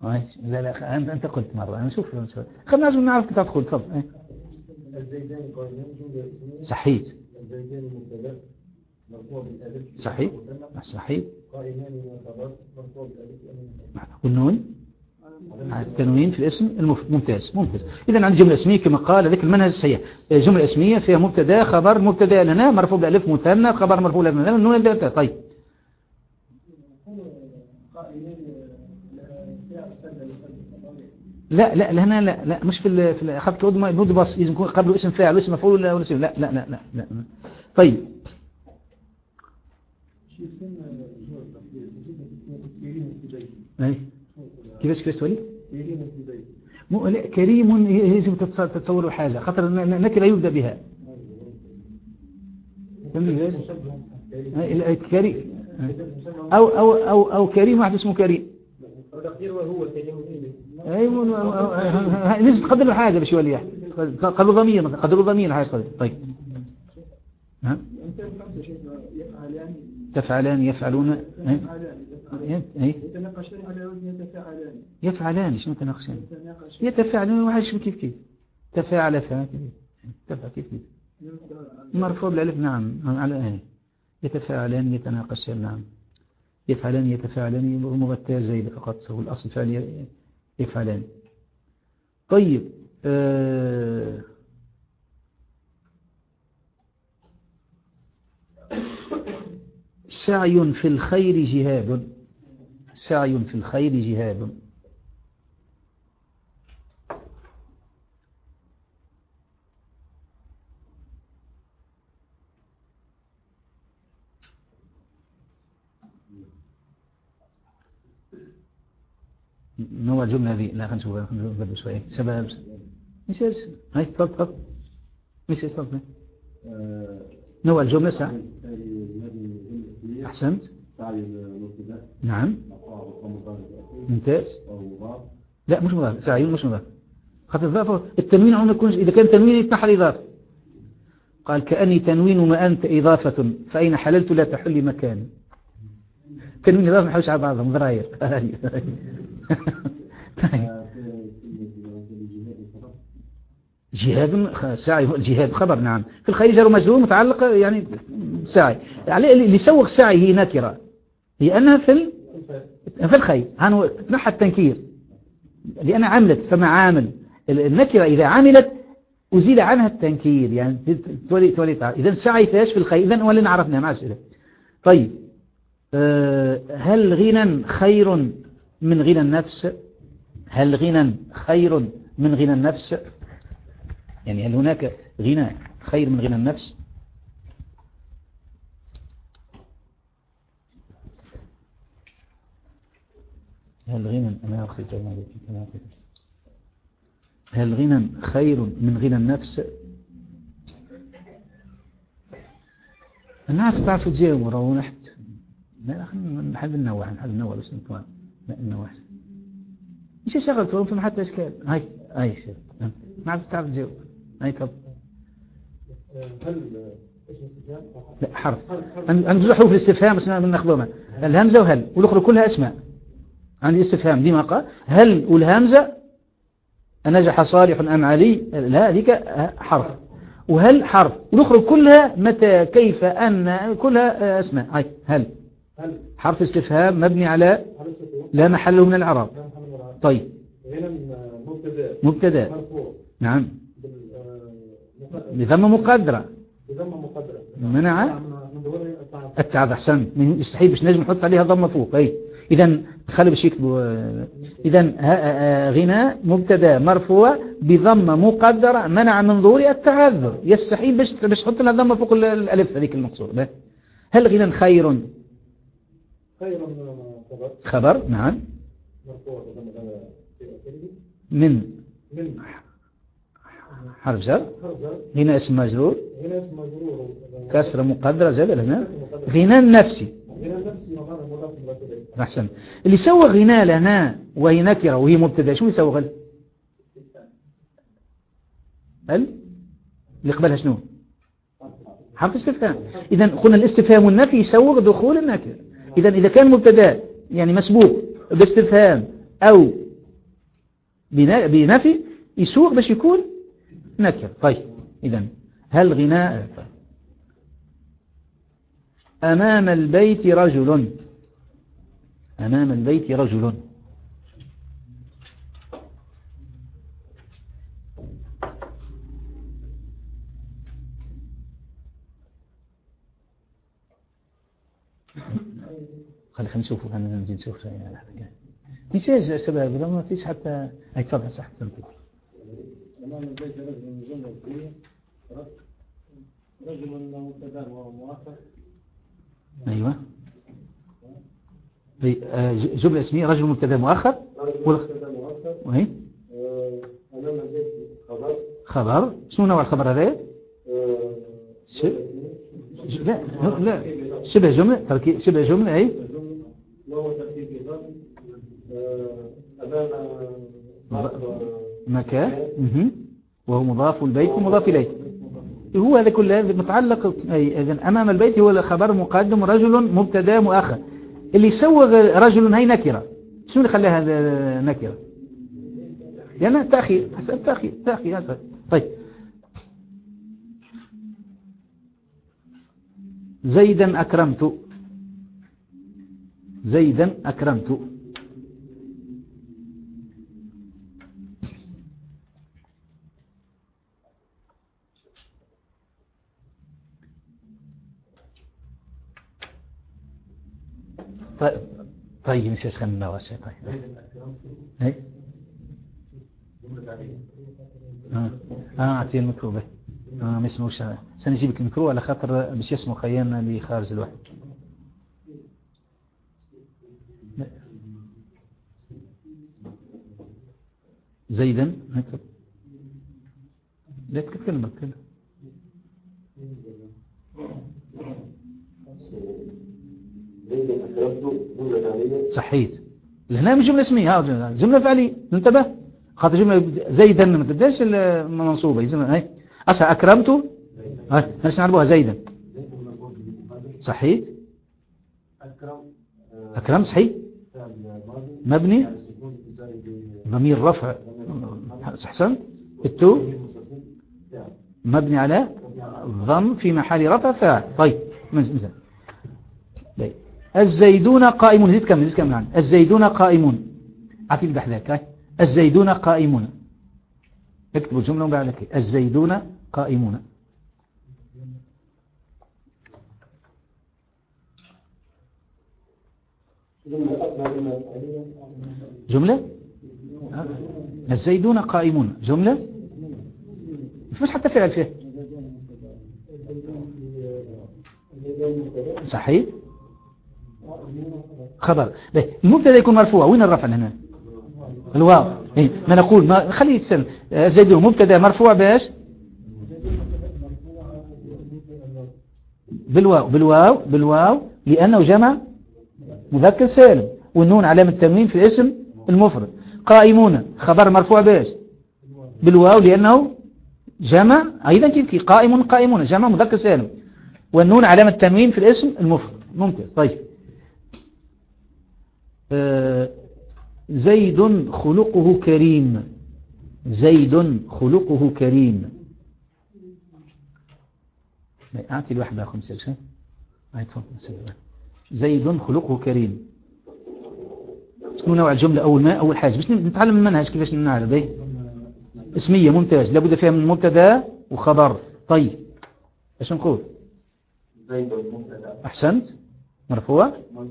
لا لا أنت قلت مرة أنا شوف خلنا لازم نعرف كيف تدخل تفضل. الزيدان قائمان جملة اسمية. صحيح. الزيدان مبتدأ مرفوع بالألف. صحيح. صحيح. قائمان وخبر مرفوع بالألف. والنون التنوين في الاسم ممتاز. إذا عندي جملة اسمية كما قال ذلك المنهج الصحيح. جملة اسمية فيها مبتدا خبر مبتدا لنا مرفوع بالألف مثنى خبر مرفوع لنا النون الدالة. طيب لا هنا لا مش في أخذت نود بس لازم يكون قبله اسم فاعل واسم مفعول ولا اسم لا. طيب كيفاش تولي مو لا كريم لازم تتصوروا حاجة خاطر نكرة يبدأ بها كريم أو كريم واحد اسمه كريم لازم تقدر له حاجة باش يولي قالوا ضمير قدروا ضمير حاجة صديق. طيب ها تفعلان يفعلون يتناقشان على وزن يفعلان شنو يتناقشان يتفاعلون واحد شو كيف تفاعل تفعل كيف مرفوع بالالف نعم على يتفاعلان يتناقشان نعم يفعلان يتفاعلان مبتدا زيد فقط هو الاصل فعل يفعلان. طيب سعي في الخير جهاد. سعي في الخير جهاد. نوع الجملة ذي لا خلينا نشوفها شوية سبب مساس هاي تفضل مساس تفضل نوع الجملة سعي أحسنت نعم ممتاز لا مش مضاف سعي مش مضاف خاطر الإضافة التنوين هنا يكون إذا كان تنوين يتنحى الإضافة قال كأني تنوين ما أنت إضافة فأين حللت لا تحل مكان تنوين إضافة ما حوش على بعضهم ضراير جهاد سعي الجهاد خبر نعم في الخير جار ومجرور متعلق يعني سعي اللي يسوغ سعي هي نكرة لأنها في الخير هانو تنحى التنكير لأنها عملت فما عامل النكرة إذا عملت أزيل عنها التنكير يعني تولي إذا سعي فيش في الخير إذن ولنا عرفنا مع أسئلة. طيب هل غنى خير من غنى النفس؟ هل غنى خير من غنى النفس؟ يعني هل هناك غنى خير من غنى النفس؟ هل غنى هل غنى خير من غنى النفس؟ نعرف تعرفوا تجاوبوا راهو نحت نحب النوع بس نكون النوع ايش شغلتوا في حتى اشكال هاي شيء نعرف تعرف تجاوب هاي طب لا حرف عندي حروف الاستفهام بس ناخذوها الهمزه وهل والاخرى كلها اسماء عندي استفهام دي ما قال هل والهمزه نجح صالح ام علي لا هذيك حرف وهل حرف والاخرى كلها متى كيف ان كلها اسماء هل حرف استفهام مبني على لا محل له من الإعراب. طيب مبتدا نعم بضمه مقدرة منع التعب أحسن يستحيل باش نجم نحط عليها ضمه فوق إذا خلي باش يكتبوا إذا غنى مبتدا مرفوع بضمه مقدرة منع من ظهور التعذر يستحيل باش تحط لها ضمه فوق الألف هذيك المقصود. هل غنى خير خبر نعم من حرف جر هنا اسم مجرور كسر مقدرة زي هنا غنى النفسي أحسن اللي سوى غنى لنا وهي نكرة وهي مبتدا شو يسوى غل اللي قبلها شنو حرف استفهام إذا قلنا الاستفهام والنفي يسوغ دخول النكرة إذا كان مبتدا يعني مسبوق باستفهام أو بنفي يسوق باش يكون نكر. طيب إذن هل غناء أمام البيت رجل، أمام البيت رجل، خلينا نشوفوا، خلينا نزيد نشوف ميساج شباب لو ما فيش حتى هاي. تفضل صح تنطق. أمام البيت رجل مبتدأ ومؤخر. أيوة جملة اسمية رجل مبتدأ مؤخر. وهي أمام البيت خبر. شنو نوع الخبر هذا؟ لا لا شبه جملة، تركيب شبه جملة. أي وهو تركيب أمام مكان وهو مضاف، البيت مضاف إليه. هو هذا كل هذا متعلق. أي إذن أمام البيت هو الخبر مقدم، رجل مبتدا مؤخر. اللي سوغ رجل هي نكرة. شنو اللي خلاها هذا نكرة؟ لأن تأخير، حسب تأخير. طيب زيدا أكرمت، زيدا أكرمت. طيب نسيت خلينا نواش. طيب اي اعطيه الميكرو به. ما اسموش، سنجيبك الميكرو على خاطر باش يسمو خيالنا اللي خارج الوحد. زيدا هكذا. لا تتكلم. صحيت. هنا مش جملة اسمية، جملة فعلية. انتبه خاطر جملة زيدا ما تبداش المنصوبة. هاي أصلا أكرمت، هاش نعرفوها زيدا. صحيت. أكرم صحيح مبني ضمير رفع. أحسن. التو مبني على ضم في محل رفع فاعل. طيب مزال. الزيدون قائمون. زيد كم الآن. الزيدون قائمون. عفي البحذاك. الزيدون قائمون. اكتبوا الجملة وبعد لك. الزيدون قائمون. جملة الزيدون قائمون جملة مش حتى فعل فيه. صحيح. خبر. المبتدا يكون مرفوع. وين الرفع هنا؟ الواو. ما نقول ما خليه تسأل. زيدون مبتدا مرفوع باش بالواو لأنه جمع مذكر سالم، والنون علامة التنوين في الاسم المفرد. قائمون خبر مرفوع باش بالواو لأنه جمع أيضا كيف قائمون جمع مذكر سالم، والنون علامة التنوين في الاسم المفرد. ممتاز. طيب زيد خلقه كريم. زيد خلقه كريم. أعطي الواحد آخر مثال شيء. زيد خلقه كريم. شنو نوع الجملة؟ أول حاجة باش نتعلم المنهج كيفاش نعرف به. اسمية. ممتاز. لابد فيها من مبتدا وخبر. طيب ايش نقول؟ زيد المبتدا. أحسنت. مرفوع.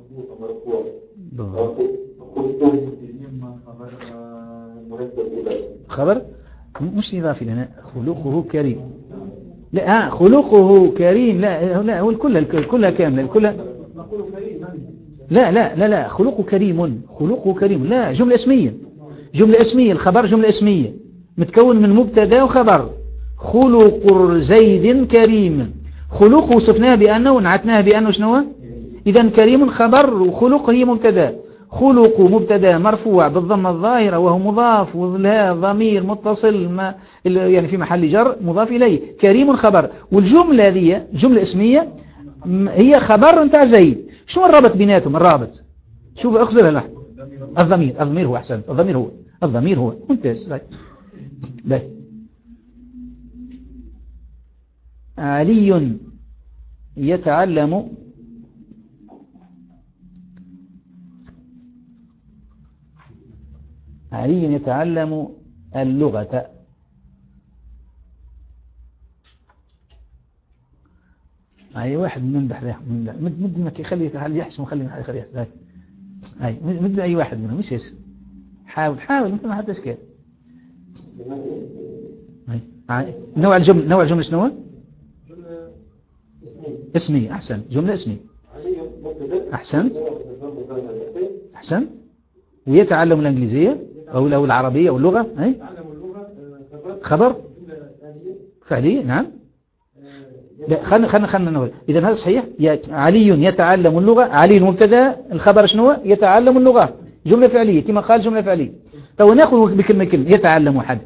خبر مش إضافي لنا. خلقه كريم. لا خلقه كريم. لا هو كلها كاملة. كلها لا خلقه كريم. لا جملة اسمية. الخبر جملة اسمية متكون من مبتدا وخبر. خلق زيد كريم. خلق وصفناه بأنه نعتناه بأنه شنو؟ إذن كريم خبر وخلق هي مبتدا. خلق مبتدا مرفوع بالضمة الظاهرة وهو مضاف، وظلها ضمير متصل يعني في محل جر مضاف إليه. كريم خبر. والجملة هذه جملة اسمية هي خبر نتاع زيد. شنو الرابط بيناتهم؟ الرابط شوف اخذلها لحظة. الضمير هو. أحسن. الضمير هو الضمير هو ممتاز. باهي. علي يتعلم اللغة. أي واحد من بحثه مد ما يخلي يحسن وخلي يحسن. أي مد أي واحد منهم مش يسمع. حاول مثل ما حد إشكال. نوع الجملة شنو؟ اسمي. أحسن. جملة اسمي. أحسنت. ويتعلم الإنجليزية أو العربية أو اللغة. أي خبر فعلي. نعم. لا خلنا نقول إذا هذا صحيح. علي يتعلم اللغة. علي المبتدا. الخبر شنو؟ يتعلم اللغة. جملة فعلية كما قال جملة فعلية. تو نأخذ بكلمة يتعلم واحد.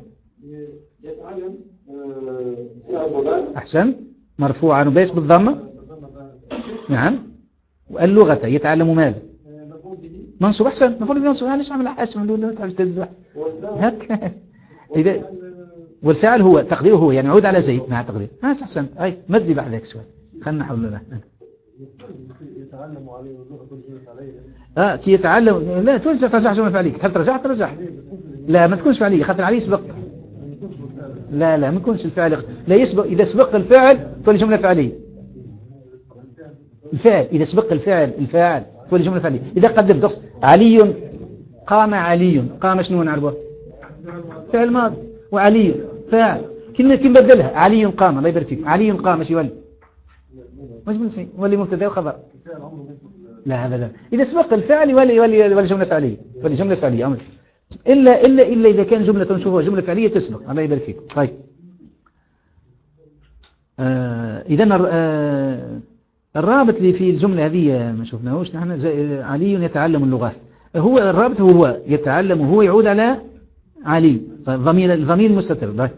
أحسن. مرفوعا وباش بالضمة. نعم. واللغة يتعلم ماذا؟ منصوب. أحسن. نقول منصوب. ليش عمل أسمع ولا تعرف تزح هك إذا والفعل هو تقديره هو يعني عود على زيد مع تقدير. أحسن. أي مدي بعد ذلك سؤال. خلنا نحاول له. يتعلم عليه واللغة عليه. كي يتعلم لا ترجع جملة فعلية. تحب ترجع لا ما تكونش فعلية خاطر عليه يسبق. لا ما يكونش الفعل لا يسبق. إذا سبق الفعل تولي جملة فعلية. الفعل إذا سبق الفاعل تولي جملة فعلية. إذا قدم دقص علي قام شنو نعرفه؟ فعل ماضي. وعلي فاعل. كلمة بدلها علي قام. الله يبارك فيك. علي قام ايش يولي؟ مش بنسي ولي مبتدا وخبر. لا أبدا. إذا سبق الفعل يولي جملة فعلية. تولي جملة فعلية أمر. إلا إذا كان جملة نشوفها جملة فعلية تسبق. الله يبارك فيك. طيب. إذا الرابط اللي في الجملة هذه ما شفناهوش نحن. علي يتعلم اللغات. هو الرابط هو يتعلم وهو يعود على علي. الضمير المستتر.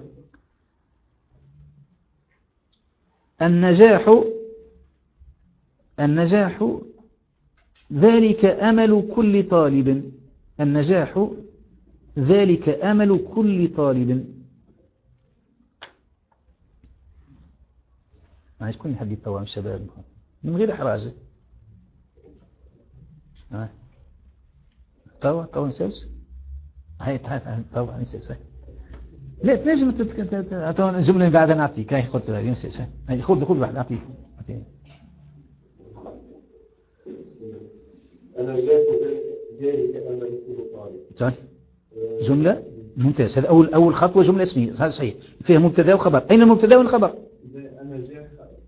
النجاح ذلك أمل كل طالب. النجاح ذلك أمل كل طالب. عايز كل حد يتوام الشباب من غير إحراز. طبعا نسلس. هاي طبعا نسلس. لا تنجم الجملة بعد نعطيك. هاي خذ نسلس. هاي خذ واحد أعطيه. أنا جاءت ذلك أمل كل طالب. صح. جملة ممتاز. هذا أول خطوة جملة اسمية. هذا صحيح. فيها مبتدا وخبر. أين المبتدا والخبر؟ أنا جاء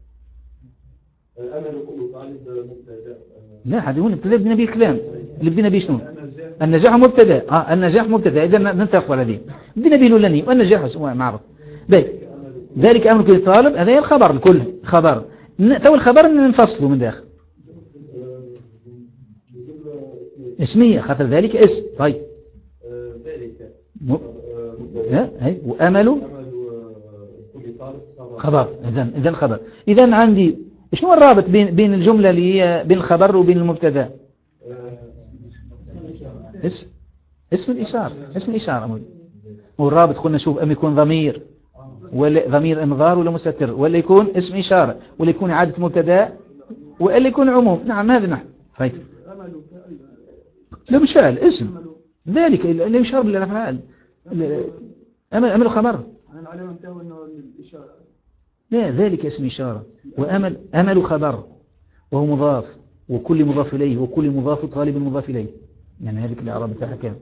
أمل كل طالب مبتدا. لا هذا هو الابتداء بدنا به الكلام. اللي بدنا به شنو؟ النجاح مبتدا. النجاح مبتدا. إذا ننتقل على دي بدنا به الأولاني والنجاح معروف. ذلك أمل كل طالب. هذا هي الخبر الكل خبر. تو الخبر ننفصله من داخل. اسمية خاطر ذلك اسم. طيب ذلك وأمل خبر. إذن الخبر. إذن عندي شنو الرابط بين الجملة اللي هي بين الخبر وبين المبتدا؟ اسم الإشارة. والرابط قلنا شوف أم يكون ضمير ولا ضمير انذار ولا مستتر ولا يكون اسم إشارة ولا يكون إعادة مبتدا ولا يكون عموم. نعم هذا نحن. طيب لا مش فعل اسم ذلك اللي يشار بالأفعال. أمل خبر. لا ذلك اسم إشارة. أمل خبر وهو مضاف وكل مضاف إليه وكل مضاف طالب مضاف إليه. يعني هذه الإعراب بتاعها كام؟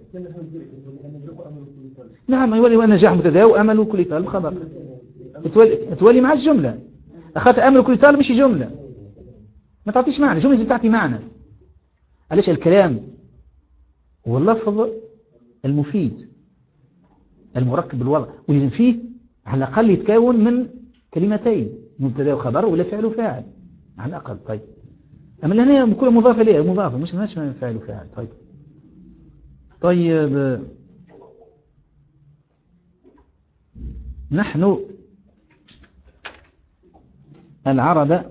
نعم يولي النجاح مبتدا وأمل كل طالب خبر. تولي مع الجملة. أخذت أمل كل طالب مش جملة. ما تعطيش معنى. جملة لازم تعطي معنى. علاش الكلام هو اللفظ المفيد المركب بالوضع ولازم فيه على الأقل يتكون من كلمتين مبتدا وخبر ولا فعل وفاعل على الأقل. طيب أما هنا كل مضاف إليه مضاف مش فعل وفاعل. طيب نحن العرب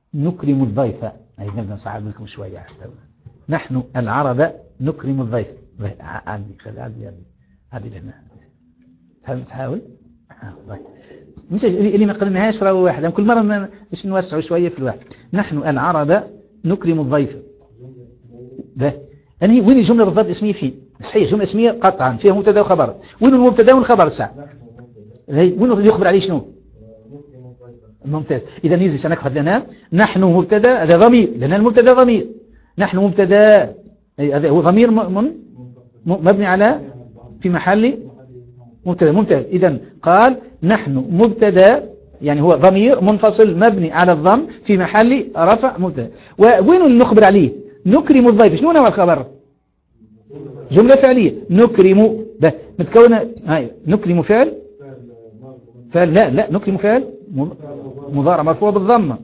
نكرم الضيف. نبدأ نصعب لكم شوية. نحن العرب نكرم الضيف. عندي خلي عندي لهنا تحاول مش اللي ما قلناهاش راه واحد كل مرة باش نوسعوا شوية في الواحد. نحن العرب نكرم الضيف. ده يعني وين الجملة بالضبط اسمية فيه صحيح جملة اسمية قطعا فيها مبتدا وخبر. وين المبتدا والخبر الساعة وين يخبر عليه شنو ممتاز. إذا يجي سنكفد لنا نحن مبتدا هذا ضمير لأن المبتدا ضمير. نحن مبتدا هذا هو ضمير مبني على في محل مبتدا. ممتاز. إذا قال نحن مبتدا يعني هو ضمير منفصل مبني على الضم في محل رفع مبتدا. وين اللي نخبر عليه نكرم الضيف شنو هو الخبر جملة فعلية نكرم ده متكونة هاي نكرم فعل لا نكرم فعل مضارع مرفوع بالضمة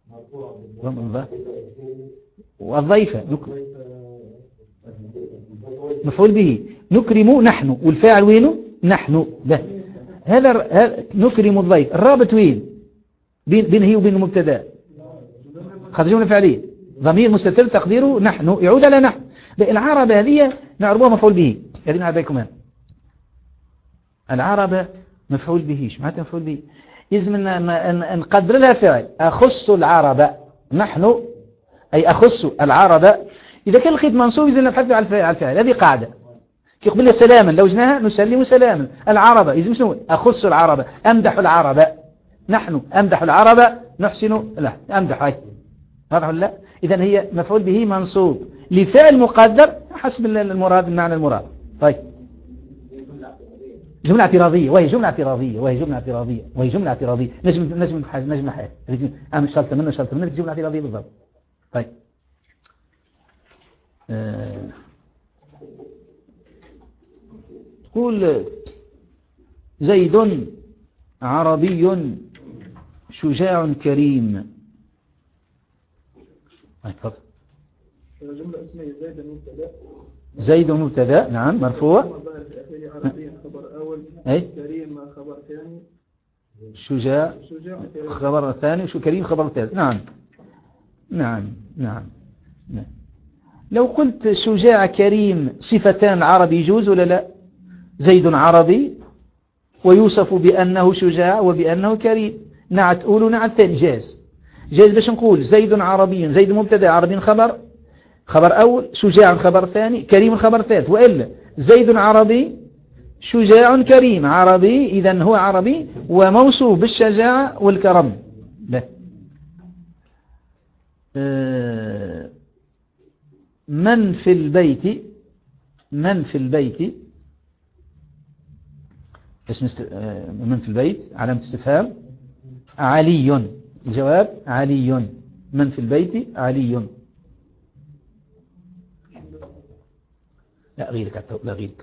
والضيفة مفعول به نكرم نحن والفاعل وينه نحن ده هذا نكرم الضيف. الرابط وين بين هي وبين المبتدا خذ جملة فعلية ضمير مستتر تقديره نحن يعود على نحن. العرب هذه نعربوها مفعول به هذه نعرف بكم العرب مفعول به ايش معناتها مفعول به لازم نقدر لها فعل اخص العرب نحن اي اخص العرب. اذا كان لقيت منصوب لازم نبحث على الفعل هذه قاعده كي قبل سلاما لو جناها نسلم سلاما. العرب لازم شنو اخص العرب امدح العرب نحن امدح العرب نحسن لا امدح هاي واضح ولا لا. اذا هي مفعول به منصوب لفعل مقدر حسب المراد المعنى المراد. طيب جملة اعتراضية وهي جملة اعتراضية نجم حياة أنا شلت منه جملة اعتراضية بالضبط. طيب تقول زيد عربي شجاع كريم. تفضل. جملة اسمية زيد مبتدا نعم مرفوع عربي خبر أول أي كريم خبر ثاني شجاع خبر ثاني كريم خبر ثالث. نعم. لو قلت شجاع كريم صفتان عربي يجوز ولا لا. زيد عربي ويوصف بأنه شجاع وبأنه كريم نعت أول ونعت ثاني جاز باش نقول زيد عربي زيد مبتدا عربي خبر أول شجاع خبر ثاني كريم خبر ثالث. وإلا زيد عربي شجاع كريم عربي إذن هو عربي وموصوف بالشجاعة والكرم. لا من في البيت اسم من في البيت علامة استفهام علي. الجواب علي. من في البيت علي. لا غيرك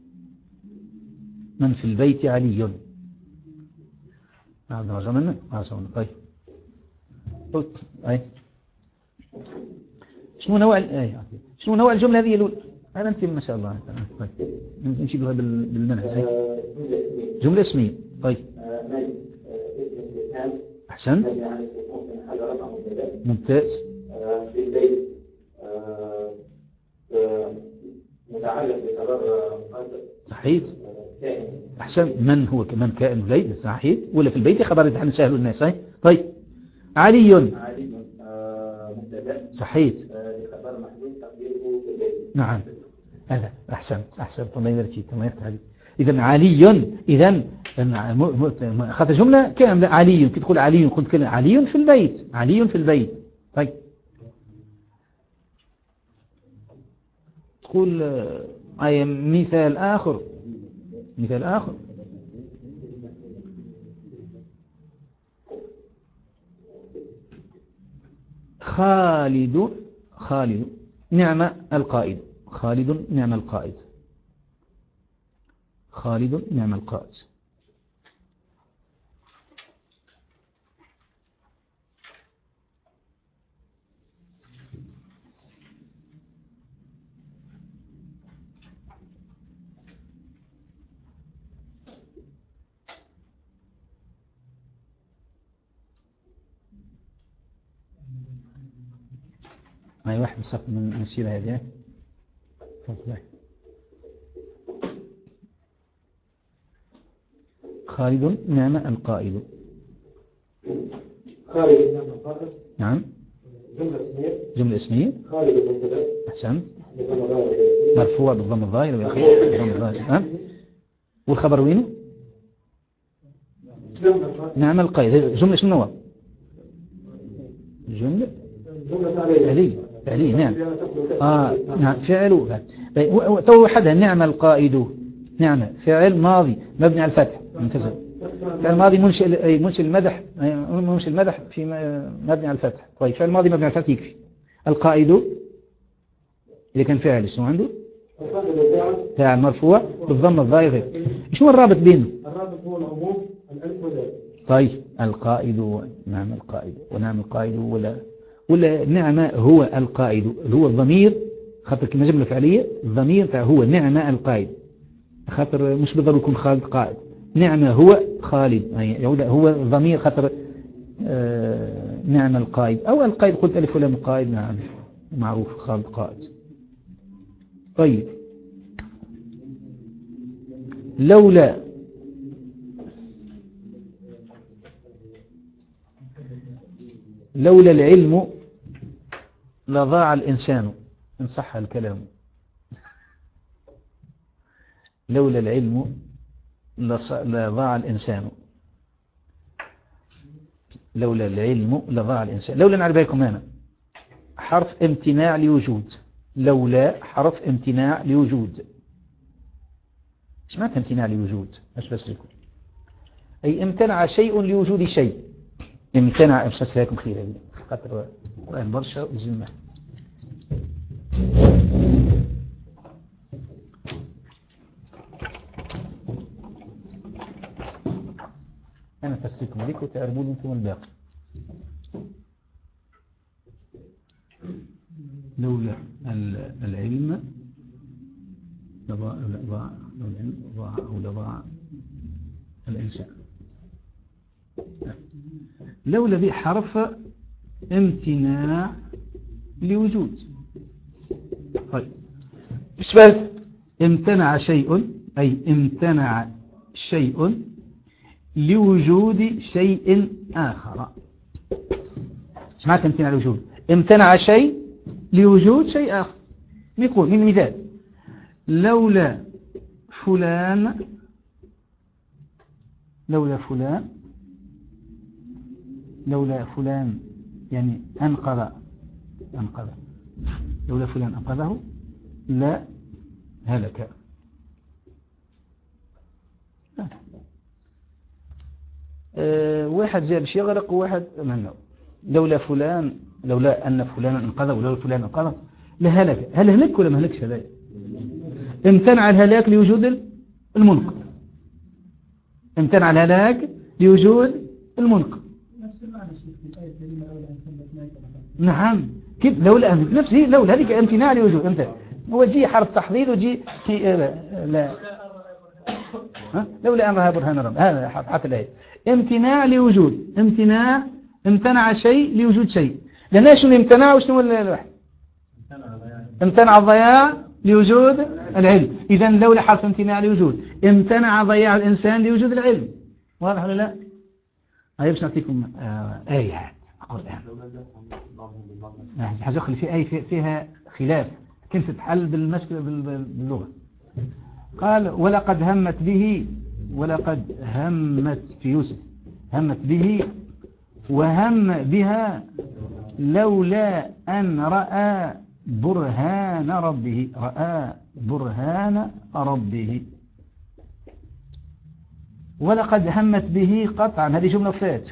من في البيت علي. رجع منه طيب شنو نوع الجملة هذه الأولى هذا أنت ما شاء الله. طيب نمشي بها بالمنهج جملة اسمية. طيب أحسنت ممتاز. في البيت متعلق بخبر مقدر صحيح أحسن. من هو كمان كائن البيت صحيح ولا في البيت خبر عن سهل الناس. طيب علي مبتدا صحيح خبر محدود تقديره في البيت. نعم هذا أحسنت الله يبارك الله يفتح عليك. إذا علي أخذت جملة كاملة علي كي تقول علي قلت كلمة علي في البيت. طيب تقول مثال آخر خالد نعم القائد. خالد نعم القائد. معي واحد مسافر من السيرة هذه. خالد نعم القائد. خالد نعم القائد. نعم. جملة اسمية. جملة اسمية. خالد المبتدأ. أحسنت. مرفوع بالضم الظاهر بالضم الظاهر. والخبر وينه؟ نعم القائد. جملة شنو هو؟ جملة فعلي نعم. نعم فعل. توحدها نعم القائد. نعم فعل ماضي مبني على الفتح منتزه. فعل ماضي منشئ المدح في مبني على الفتح. طيب فعل ماضي مبني على الفتح يكفي. القائد إذا كان فعل شنو عنده؟ فعل مرفوع بالضم الظاهر. شنو الرابط بينه؟ الرابط هو العموم الألف واللام. طيب القائد نعم القائد ونعم القائد ولا نعم هو القائد اللي هو الضمير خاطر كما جملة فعلية الضمير هو نعم القائد خاطر مش بالضرورة يكون خالد قائد. نعم هو خالد يعود هو الضمير خاطر نعم القائد أو القائد قلت ألف ولام قائد. نعم معروف خالد قائد. طيب لولا العلم لضاع الإنسان إن صح الكلام. لولا العلم لضاع الإنسان. لولا العلم لضاع الإنسان. لولا نعرف بكم هنا حرف امتناع لوجود. لولا حرف امتناع لوجود. ايش معنى امتناع لوجود؟ ايش بس لكم أي امتنع شيء لوجود شيء. امتنع مش بس لكم خير خاطر القرآن برشا وزلمة. أنا تسلكم لك وتعربون أنتم الباقي. لولا العلم لضاع الإنسان. لولا ذي حرف امتناع لوجود. طيب إثبات امتنع شيء أي امتنع شيء لوجود شيء آخر. ايش معنى امتناع لوجود؟ امتنع شيء لوجود شيء آخر. يقول من مثال لولا فلان يعني أنقذ لولا فلان أنقذه لا هلك. واحد زي باش يغرق وواحد منه. لولا أن فلان أنقذه ولولا فلان أنقذه لهلك. هل هلك ولا ما هلكش؟ هذا امتنع الهلاك لوجود المنقذ. امتنع الهلاك لوجود المنقذ. نعم كده لولا نفسه لولا هذيك امتناع لوجود. امتى هو جي حرف تحضيض وجي لا لولا أن رأى برهان رب. هذا حتى الآية امتناع لوجود. امتنع شيء لوجود شيء. لأنه شنو امتنع وشنو الواحد؟ امتنع الضياع لوجود العلم. إذا لولا حرف امتناع لوجود امتنع ضياع الإنسان لوجود العلم. واضح ولا لا؟ هاي باش نعطيكم آيات القرآن. حزخلي في آية فيها خلاف كيف تتحل باللغة. قال ولقد همت في يوسف همت به وهم بها لولا أن رأى برهان ربه. ولقد همت به قطعا. هذه جملة فات.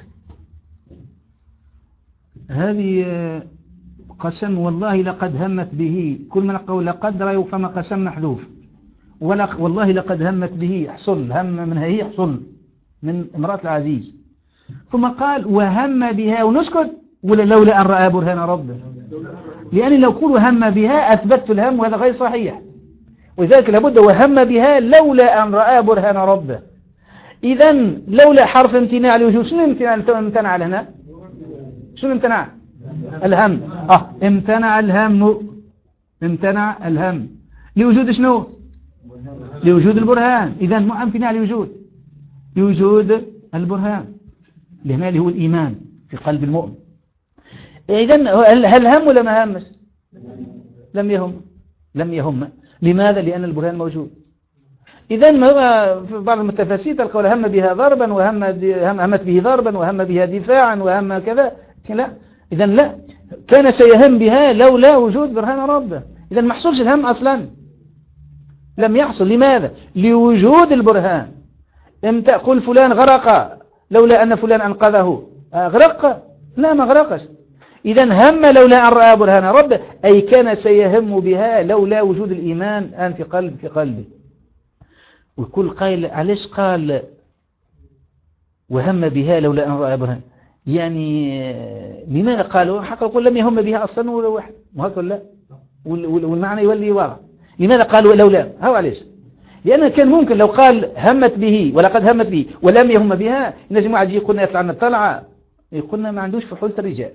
هذه قسم والله لقد همت به. كل ما نقول لقد رأيه فما قسم محذوف. والله لقد همت به حصل هم من هي حصل من امرأة العزيز. ثم قال وهم بها ونسكت ولا لولا أن رأى برهان ربه. لأن لو قلوا هم بها أثبتت الهم وهذا غير صحيح. ولذلك لابد وهم بها لولا أن رأى برهان ربه. إذن لولا حرف امتناع لوجود. شنو امتنع هنا؟ شنو امتنع؟ الهم. امتنع الهم لوجود شنو؟ لوجود البرهان. إذن امتناع لوجود. لوجود البرهان لهنا اللي هو الإيمان في قلب المؤمن. إذن هل هم ولا ما همش؟ لم يهم. لماذا؟ لأن البرهان موجود. إذن في بعض المتفاسير تلقى هم بها ضربا همت به ضربا وهم بها دفاعا وهم كذا. لا، إذن لا، كان سيهم بها لولا وجود برهان ربه. إذن ما حصلش الهم أصلا، لم يحصل. لماذا؟ لوجود البرهان. لم تقول فلان غرق لولا أن فلان أنقذه، غرق؟ لا، ما غرقش. إذن هم لولا أن رأى برهان ربه، أي كان سيهم بها لولا وجود الإيمان الآن في قلبه. وكل قائل علاش قال وهم بها لولا أن رأى برهان؟ يعني لماذا قالوا؟ حقا يقول لم يهم بها أصلا ولا واحد، وهكذا لا، والمعنى يولي واضح. لماذا قالوا لولا؟ هو علاش؟ لأن كان ممكن لو قال همت به ولقد همت به ولم يهم بها، نجم واحد يقولنا يطلع لنا طلعة يقولنا ما عندوش فحولة الرجال،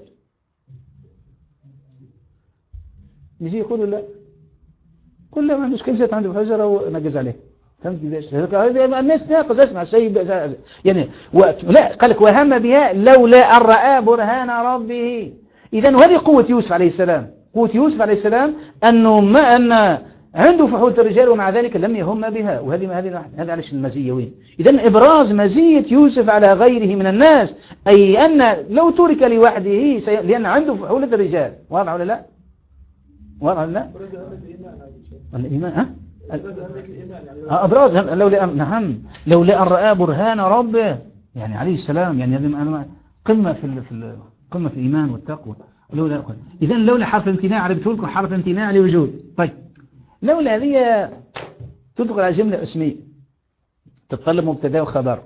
يجي يقولوا لا، كل ما عندوش كنزة عنده حجرة ونقز عليه. فهمت كيفاش؟ الناس ناقص، اسمع شيء يعني لا، قال لك وهم بها لولا أن رأى برهان ربه. إذن وهذه قوة يوسف عليه السلام. قوة يوسف عليه السلام أنه ما أن عنده فحولة الرجال ومع ذلك لم يهم بها. هذا علاش المزية وين؟ إذن إبراز مزية يوسف على غيره من الناس، أي أن لو ترك لوحده لأن عنده فحولة الرجال. واضح ولا لا؟ واضح ولا لا؟ الإيمان أبراز لولا أن رأى برهان ربه يعني عليه السلام، يعني هذه قمة في الإيمان والتقوى. إذن لولا حرف امتناع، عرفت لكم حرف امتناع لوجود. طيب لولا هذه تدخل على جملة اسمية تتطلب مبتدا وخبر.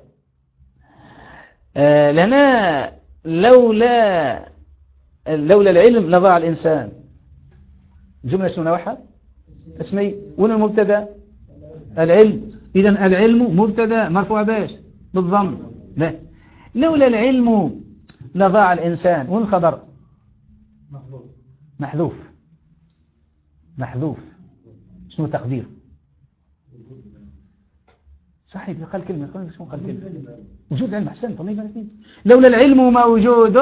لنا لولا العلم لضاع الإنسان، جملة شنو نوعها؟ اسمي. وين المبتدا؟ العلم. إذن العلم مبتدا مرفوع باش بالضم. لا، لولا العلم لضاع الإنسان. وين الخبر؟ محذوف. شنو تقدير؟ صحيح قال كلمة. شنو قال كلمة؟ وجود العلم. أحسن. لولا العلم موجود